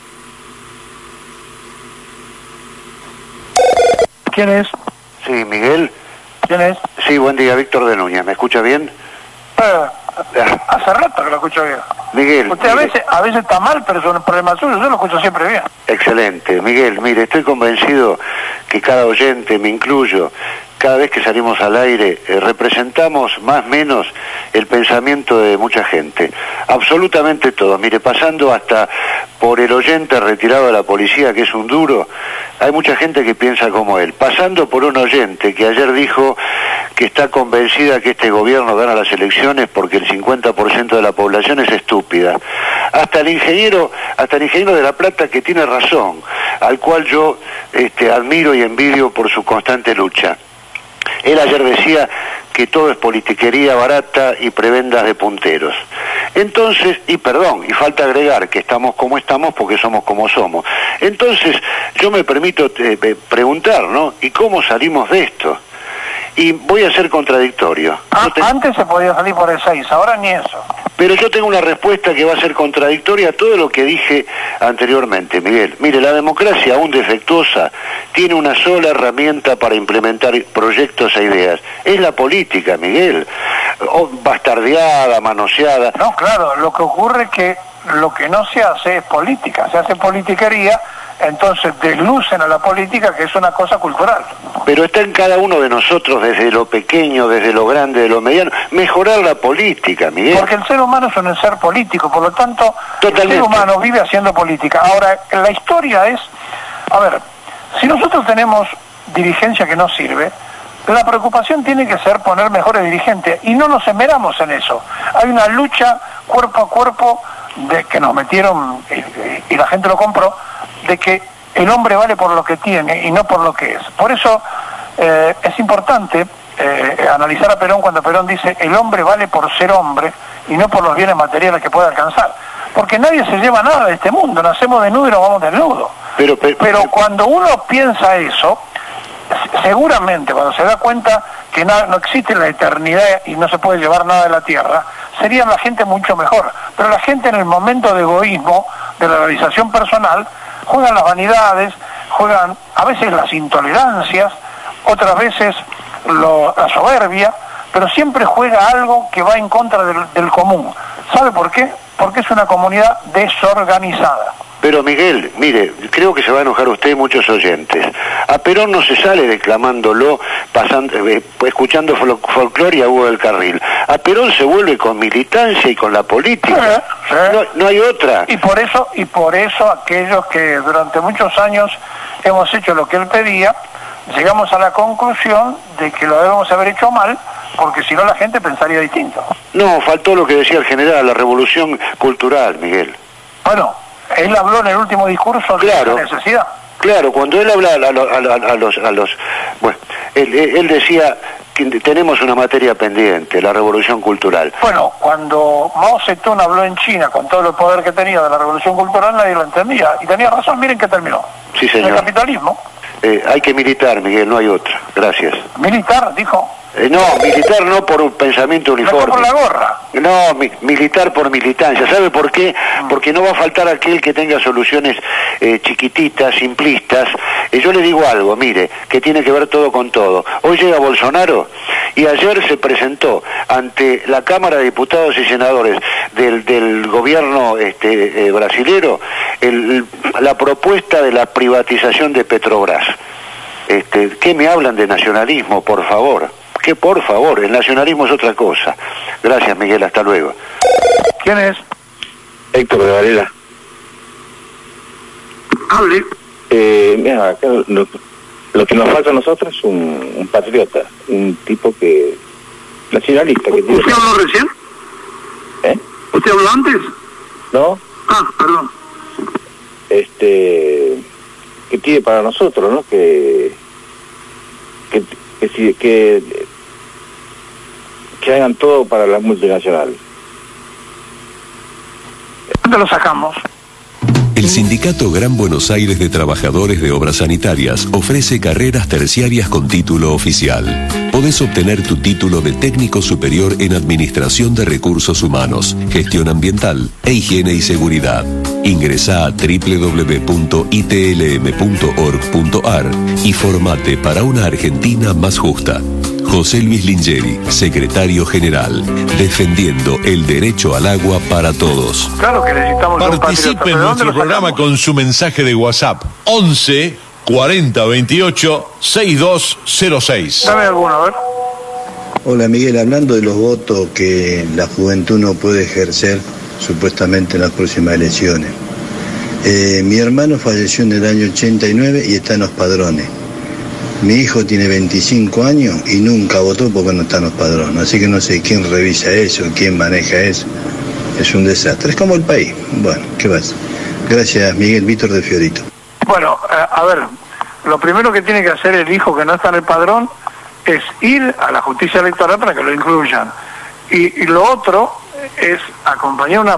¿Quién es? Sí, Miguel. ¿Quién es? Sí, buen día, Víctor de Núñez. ¿Me escucha bien? Hace rato que lo escucho bien. Miguel. Usted a veces está mal, pero es un problema suyo, yo lo escucho siempre bien. Excelente. Miguel, mire, estoy convencido que cada oyente, me incluyo, cada vez que salimos al aire representamos más o menos el pensamiento de mucha gente, absolutamente todo. Mire, pasando hasta por el oyente retirado de la policía, que es un duro, hay mucha gente que piensa como él, pasando por un oyente que ayer dijo que está convencida que este gobierno gana las elecciones porque el 50% de la población es estúpida, hasta el ingeniero de La Plata, que tiene razón, al cual yo admiro y envidio por su constante lucha. Él ayer decía que todo es politiquería barata y prebendas de punteros. Entonces, y falta agregar que estamos como estamos porque somos como somos. Entonces, yo me permito preguntar, ¿no? ¿Y cómo salimos de esto? Y voy a ser contradictorio. Antes se podía salir por el 6, ahora ni eso. Pero yo tengo una respuesta que va a ser contradictoria a todo lo que dije anteriormente, Miguel. Mire, la democracia, aún defectuosa, tiene una sola herramienta para implementar proyectos e ideas. Es la política, Miguel. Bastardeada, manoseada. No, claro, lo que ocurre es que lo que no se hace es política, se hace politiquería. Entonces deslucen a la política, que es una cosa cultural. Pero está en cada uno de nosotros, desde lo pequeño, desde lo grande, de lo mediano, mejorar la política, Miguel. Porque el ser humano es un ser político, por lo tanto, totalmente. El ser humano vive haciendo política. Ahora, la historia es, a ver, si nosotros tenemos dirigencia que no sirve, la preocupación tiene que ser poner mejores dirigentes, y no nos esmeramos en eso. Hay una lucha cuerpo a cuerpo de que nos metieron, y la gente lo compró, de que el hombre vale por lo que tiene y no por lo que es. Por eso es importante analizar a Perón cuando Perón dice el hombre vale por ser hombre y no por los bienes materiales que puede alcanzar. Porque nadie se lleva nada de este mundo, nacemos desnudos y nos vamos desnudos. Pero cuando uno piensa eso, seguramente cuando se da cuenta que no existe la eternidad y no se puede llevar nada de la tierra, sería la gente mucho mejor. Pero la gente en el momento de egoísmo, de la realización personal, juegan las vanidades, juegan a veces las intolerancias, otras veces la soberbia, pero siempre juega algo que va en contra del común. ¿Sabe por qué? Porque es una comunidad desorganizada. Pero Miguel, mire, creo que se va a enojar usted y muchos oyentes. A Perón no se sale declamándolo, escuchando folclore a Hugo del Carril. A Perón se vuelve con militancia y con la política. Sí. No hay otra. Y por eso aquellos que durante muchos años hemos hecho lo que él pedía, llegamos a la conclusión de que lo debemos haber hecho mal, porque si no la gente pensaría distinto. No, faltó lo que decía el general, la revolución cultural, Miguel. Bueno, él habló en el último discurso de la necesidad. Claro, cuando él habla bueno, él decía que tenemos una materia pendiente, la revolución cultural. Bueno, cuando Mao Zedong habló en China con todo el poder que tenía de la revolución cultural, nadie lo entendía. Y tenía razón, miren que terminó. Sí, señor. El capitalismo. Hay que militar, Miguel, no hay otra. Gracias. ¿Militar, dijo? No, militar no por un pensamiento uniforme. No por la gorra. No, militar por militancia. ¿Sabe por qué? Porque no va a faltar aquel que tenga soluciones chiquititas, simplistas. Yo le digo algo, mire, que tiene que ver todo con todo. Hoy llega Bolsonaro y ayer se presentó ante la Cámara de Diputados y Senadores del gobierno brasilero la propuesta de la privatización de Petrobras. ¿Qué me hablan de nacionalismo, por favor? Que por favor, el nacionalismo es otra cosa. Gracias, Miguel, hasta luego. ¿Quién es? Héctor de Varela. Hable. Mira, acá lo que nos falta a nosotros es un patriota, un tipo que nacionalista que tiene. ¿Usted habló recién? ¿Usted habló antes? No. Ah, perdón. Que tiene para nosotros, ¿no? Que hagan todo para las multinacionales. ¿Dónde lo sacamos? El Sindicato Gran Buenos Aires de Trabajadores de Obras Sanitarias ofrece carreras terciarias con título oficial. Podés obtener tu título de técnico superior en Administración de Recursos Humanos, Gestión Ambiental e Higiene y Seguridad. Ingresá a www.itlm.org.ar y formate para una Argentina más justa. José Luis Lingeri, secretario general, defendiendo el derecho al agua para todos. Claro que necesitamos un Participe en nuestro programa con su mensaje de WhatsApp 11 4028-6206. Dame alguno, a ver. Hola Miguel, hablando de los votos que la juventud no puede ejercer supuestamente en las próximas elecciones. Mi hermano falleció en el año 89 y está en los padrones. Mi hijo tiene 25 años y nunca votó porque no está en los padrones. Así que no sé quién revisa eso, quién maneja eso. Es un desastre. Es como el país. Bueno, ¿qué pasa? Gracias, Miguel. Víctor de Fiorito. Bueno, a ver, lo primero que tiene que hacer el hijo que no está en el padrón es ir a la justicia electoral para que lo incluyan. Y lo otro es acompañar una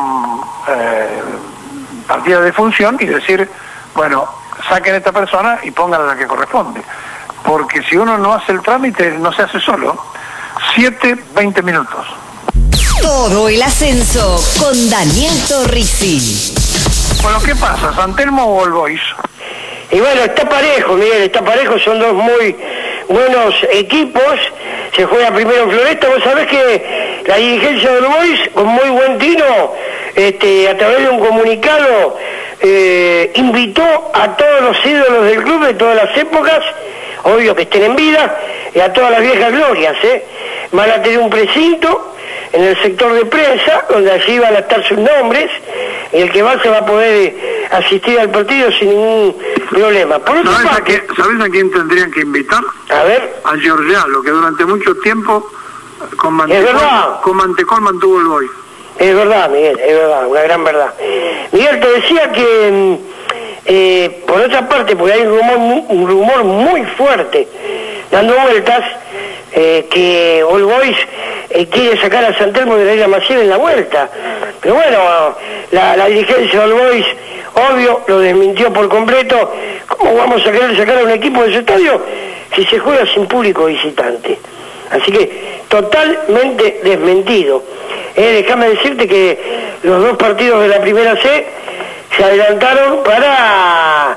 partida de función y decir, bueno, saquen a esta persona y pónganla la que corresponde. Porque si uno no hace el trámite, no se hace solo. 7-20 minutos. Todo el ascenso con Daniel Torrisi. Bueno, ¿qué pasa? ¿San Telmo o All Boys? Y bueno, está parejo, Miguel, está parejo, son dos muy buenos equipos. Se juega primero en Floresta. Vos sabés que la dirigencia de All Boys, con muy buen tino, a través de un comunicado, invitó a todos los ídolos del club de todas las épocas, obvio que estén en vida, y a todas las viejas glorias, Van a tener un precinto en el sector de prensa, donde allí van a estar sus nombres, y el que va se va a poder asistir al partido sin ningún problema. Por otra parte, ¿Sabés a quién tendrían que invitar? A ver. A Giorgialo, que durante mucho tiempo con Mantecol mantuvo el Boy. Es verdad, Miguel, es verdad, una gran verdad. Miguel, te decía que, por otra parte, porque hay un rumor muy fuerte dando vueltas, que All Boys quiere sacar a San Telmo de la Isla Maciel en la vuelta. Pero bueno, la dirigencia de All Boys, obvio, lo desmintió por completo. ¿Cómo vamos a querer sacar a un equipo de ese estadio si se juega sin público visitante? Así que totalmente desmentido. Déjame decirte que los dos partidos de la primera C se adelantaron para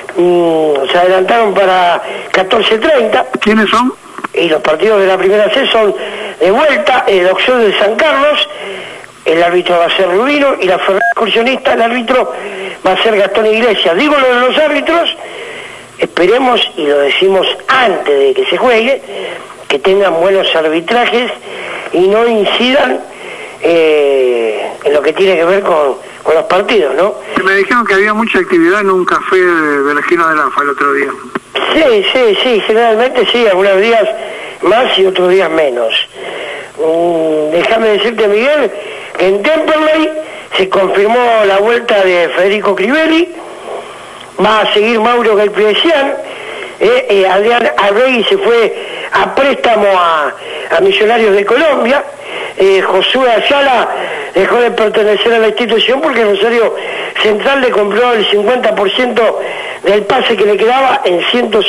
14:30. ¿Quiénes son? Y los partidos de la primera C son de vuelta en el Oxxo de San Carlos. El árbitro va a ser Rubino y la Ferrari Excursionista, el árbitro va a ser Gastón Iglesias. Digo lo de los árbitros, esperemos, y lo decimos antes de que se juegue, que tengan buenos arbitrajes y no incidan en lo que tiene que ver con los partidos, ¿no? Me dijeron que había mucha actividad en un café de la esquina del AFA el otro día. Sí, generalmente sí, algunos días más y otros días menos. Déjame decirte, Miguel, que en Temperley se confirmó la vuelta de Federico Crivelli, va a seguir Mauro Gelpresian, Adrián Arregui se fue a préstamo a Millonarios de Colombia, Josué Ayala dejó de pertenecer a la institución porque Rosario Central le compró el 50% del pase que le quedaba en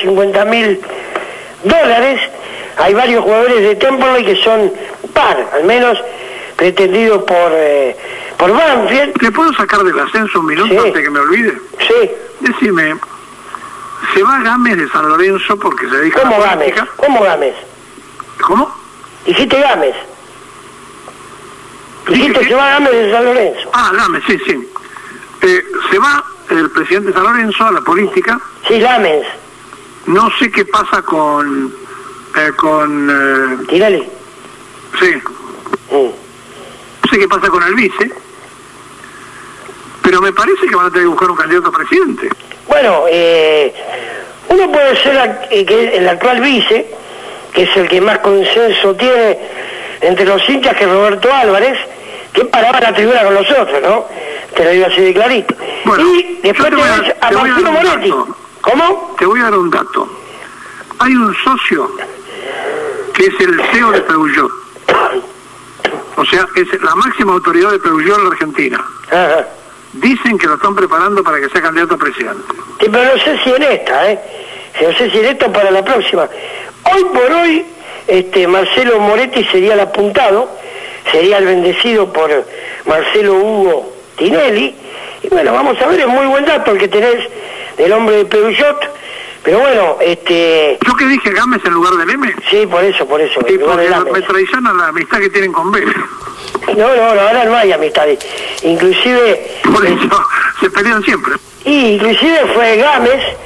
$150.000. Hay varios jugadores de Temperley que son al menos pretendidos por Banfield. ¿Le puedo sacar del ascenso un minuto antes que me olvide? Sí. Decime, ¿se va Gámez de San Lorenzo porque se dedica a la política? ¿Cómo Gámez? ¿Cómo? Dijiste Gámez. Dijiste se va Gámez de San Lorenzo. Ah, Gámez, sí. Se va el presidente de San Lorenzo a la política. Sí, Gámez. No sé qué pasa con Tirali. Sí. No sé qué pasa con el vice, pero me parece que van a tener que buscar un candidato a presidente. Bueno, uno puede ser el actual vice, que es el que más consenso tiene entre los hinchas, que es Roberto Álvarez, que paraba la tribuna con los otros, ¿no? Te lo digo así de clarito. Bueno, y después tenés a Marcelo Moretti. ¿Cómo? Te voy a dar un dato. Hay un socio que es el CEO de Peugeot. O sea, es la máxima autoridad de Peugeot en la Argentina. Ajá. Dicen que lo están preparando para que sea candidato a presidente. Sí, pero no sé si en esta, No sé si en esta para la próxima. Hoy por hoy, Marcelo Moretti sería el apuntado, sería el bendecido por Marcelo Hugo Tinelli. Y bueno, vamos a ver, es muy buen dato el que tenés del hombre de Peugeot. Pero bueno, ¿Yo que dije Gámez en lugar del M? Sí, por eso. Sí, porque me traiciona la amistad que tienen con Vélez. No, ahora no hay amistades. Inclusive... Por eso, se pelean siempre. Y inclusive fue Gámez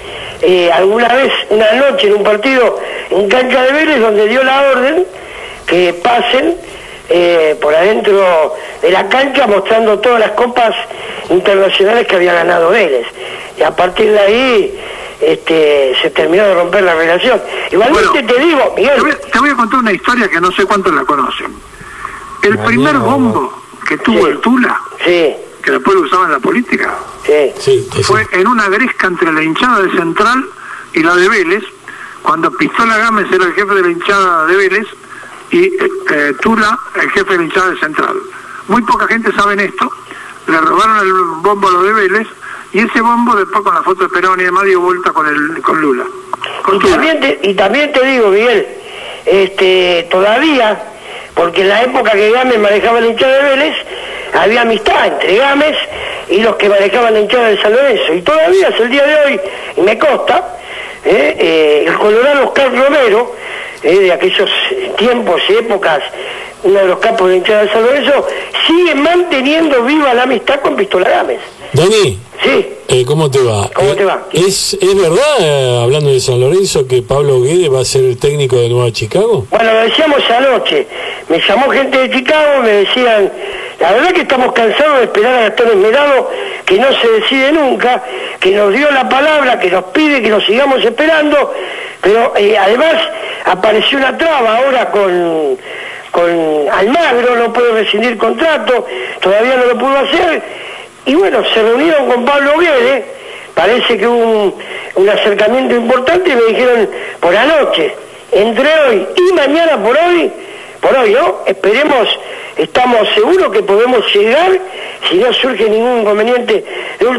alguna vez, una noche en un partido en cancha de Vélez, donde dio la orden que pasen por adentro de la cancha mostrando todas las copas internacionales que había ganado Vélez. Y a partir de ahí se terminó de romper la relación. Igualmente te digo, Miguel... Te voy a contar una historia que no sé cuántos la conocen. El primer bombo que tuvo el Tula, que después lo usaba en la política, fue en una gresca entre la hinchada de Central y la de Vélez, cuando Pistola Gámez era el jefe de la hinchada de Vélez y Tula el jefe de la hinchada de Central. Muy poca gente sabe esto, le robaron el bombo a los de Vélez, y ese bombo después con la foto de Perón y demás dio vuelta con Lula. Y también te digo, Miguel, todavía, porque en la época que Gámez manejaba la hinchada de Vélez, había amistad entre Gámez y los que manejaban la hinchada de San Lorenzo. Y todavía es el día de hoy, y me consta, el colorado Oscar Romero, de aquellos tiempos y épocas, uno de los capos de la hinchada de San Lorenzo, sigue manteniendo viva la amistad con Pistola Gámez. Dani. Sí. ¿Cómo te va? ¿Cómo te va? ¿Es verdad, hablando de San Lorenzo, que Pablo Guede va a ser el técnico de Nueva Chicago? Bueno, lo decíamos anoche. Me llamó gente de Chicago, me decían, la verdad que estamos cansados de esperar a Gastón Esmerado, que no se decide nunca, que nos dio la palabra, que nos pide que nos sigamos esperando, pero además apareció una traba ahora con Almagro, no puede rescindir contrato, todavía no lo pudo hacer. Y bueno, se reunieron con Pablo Guede, parece que hubo un acercamiento importante y me dijeron por anoche, entre hoy y mañana por hoy, ¿no? Esperemos, estamos seguros que podemos llegar, si no surge ningún inconveniente de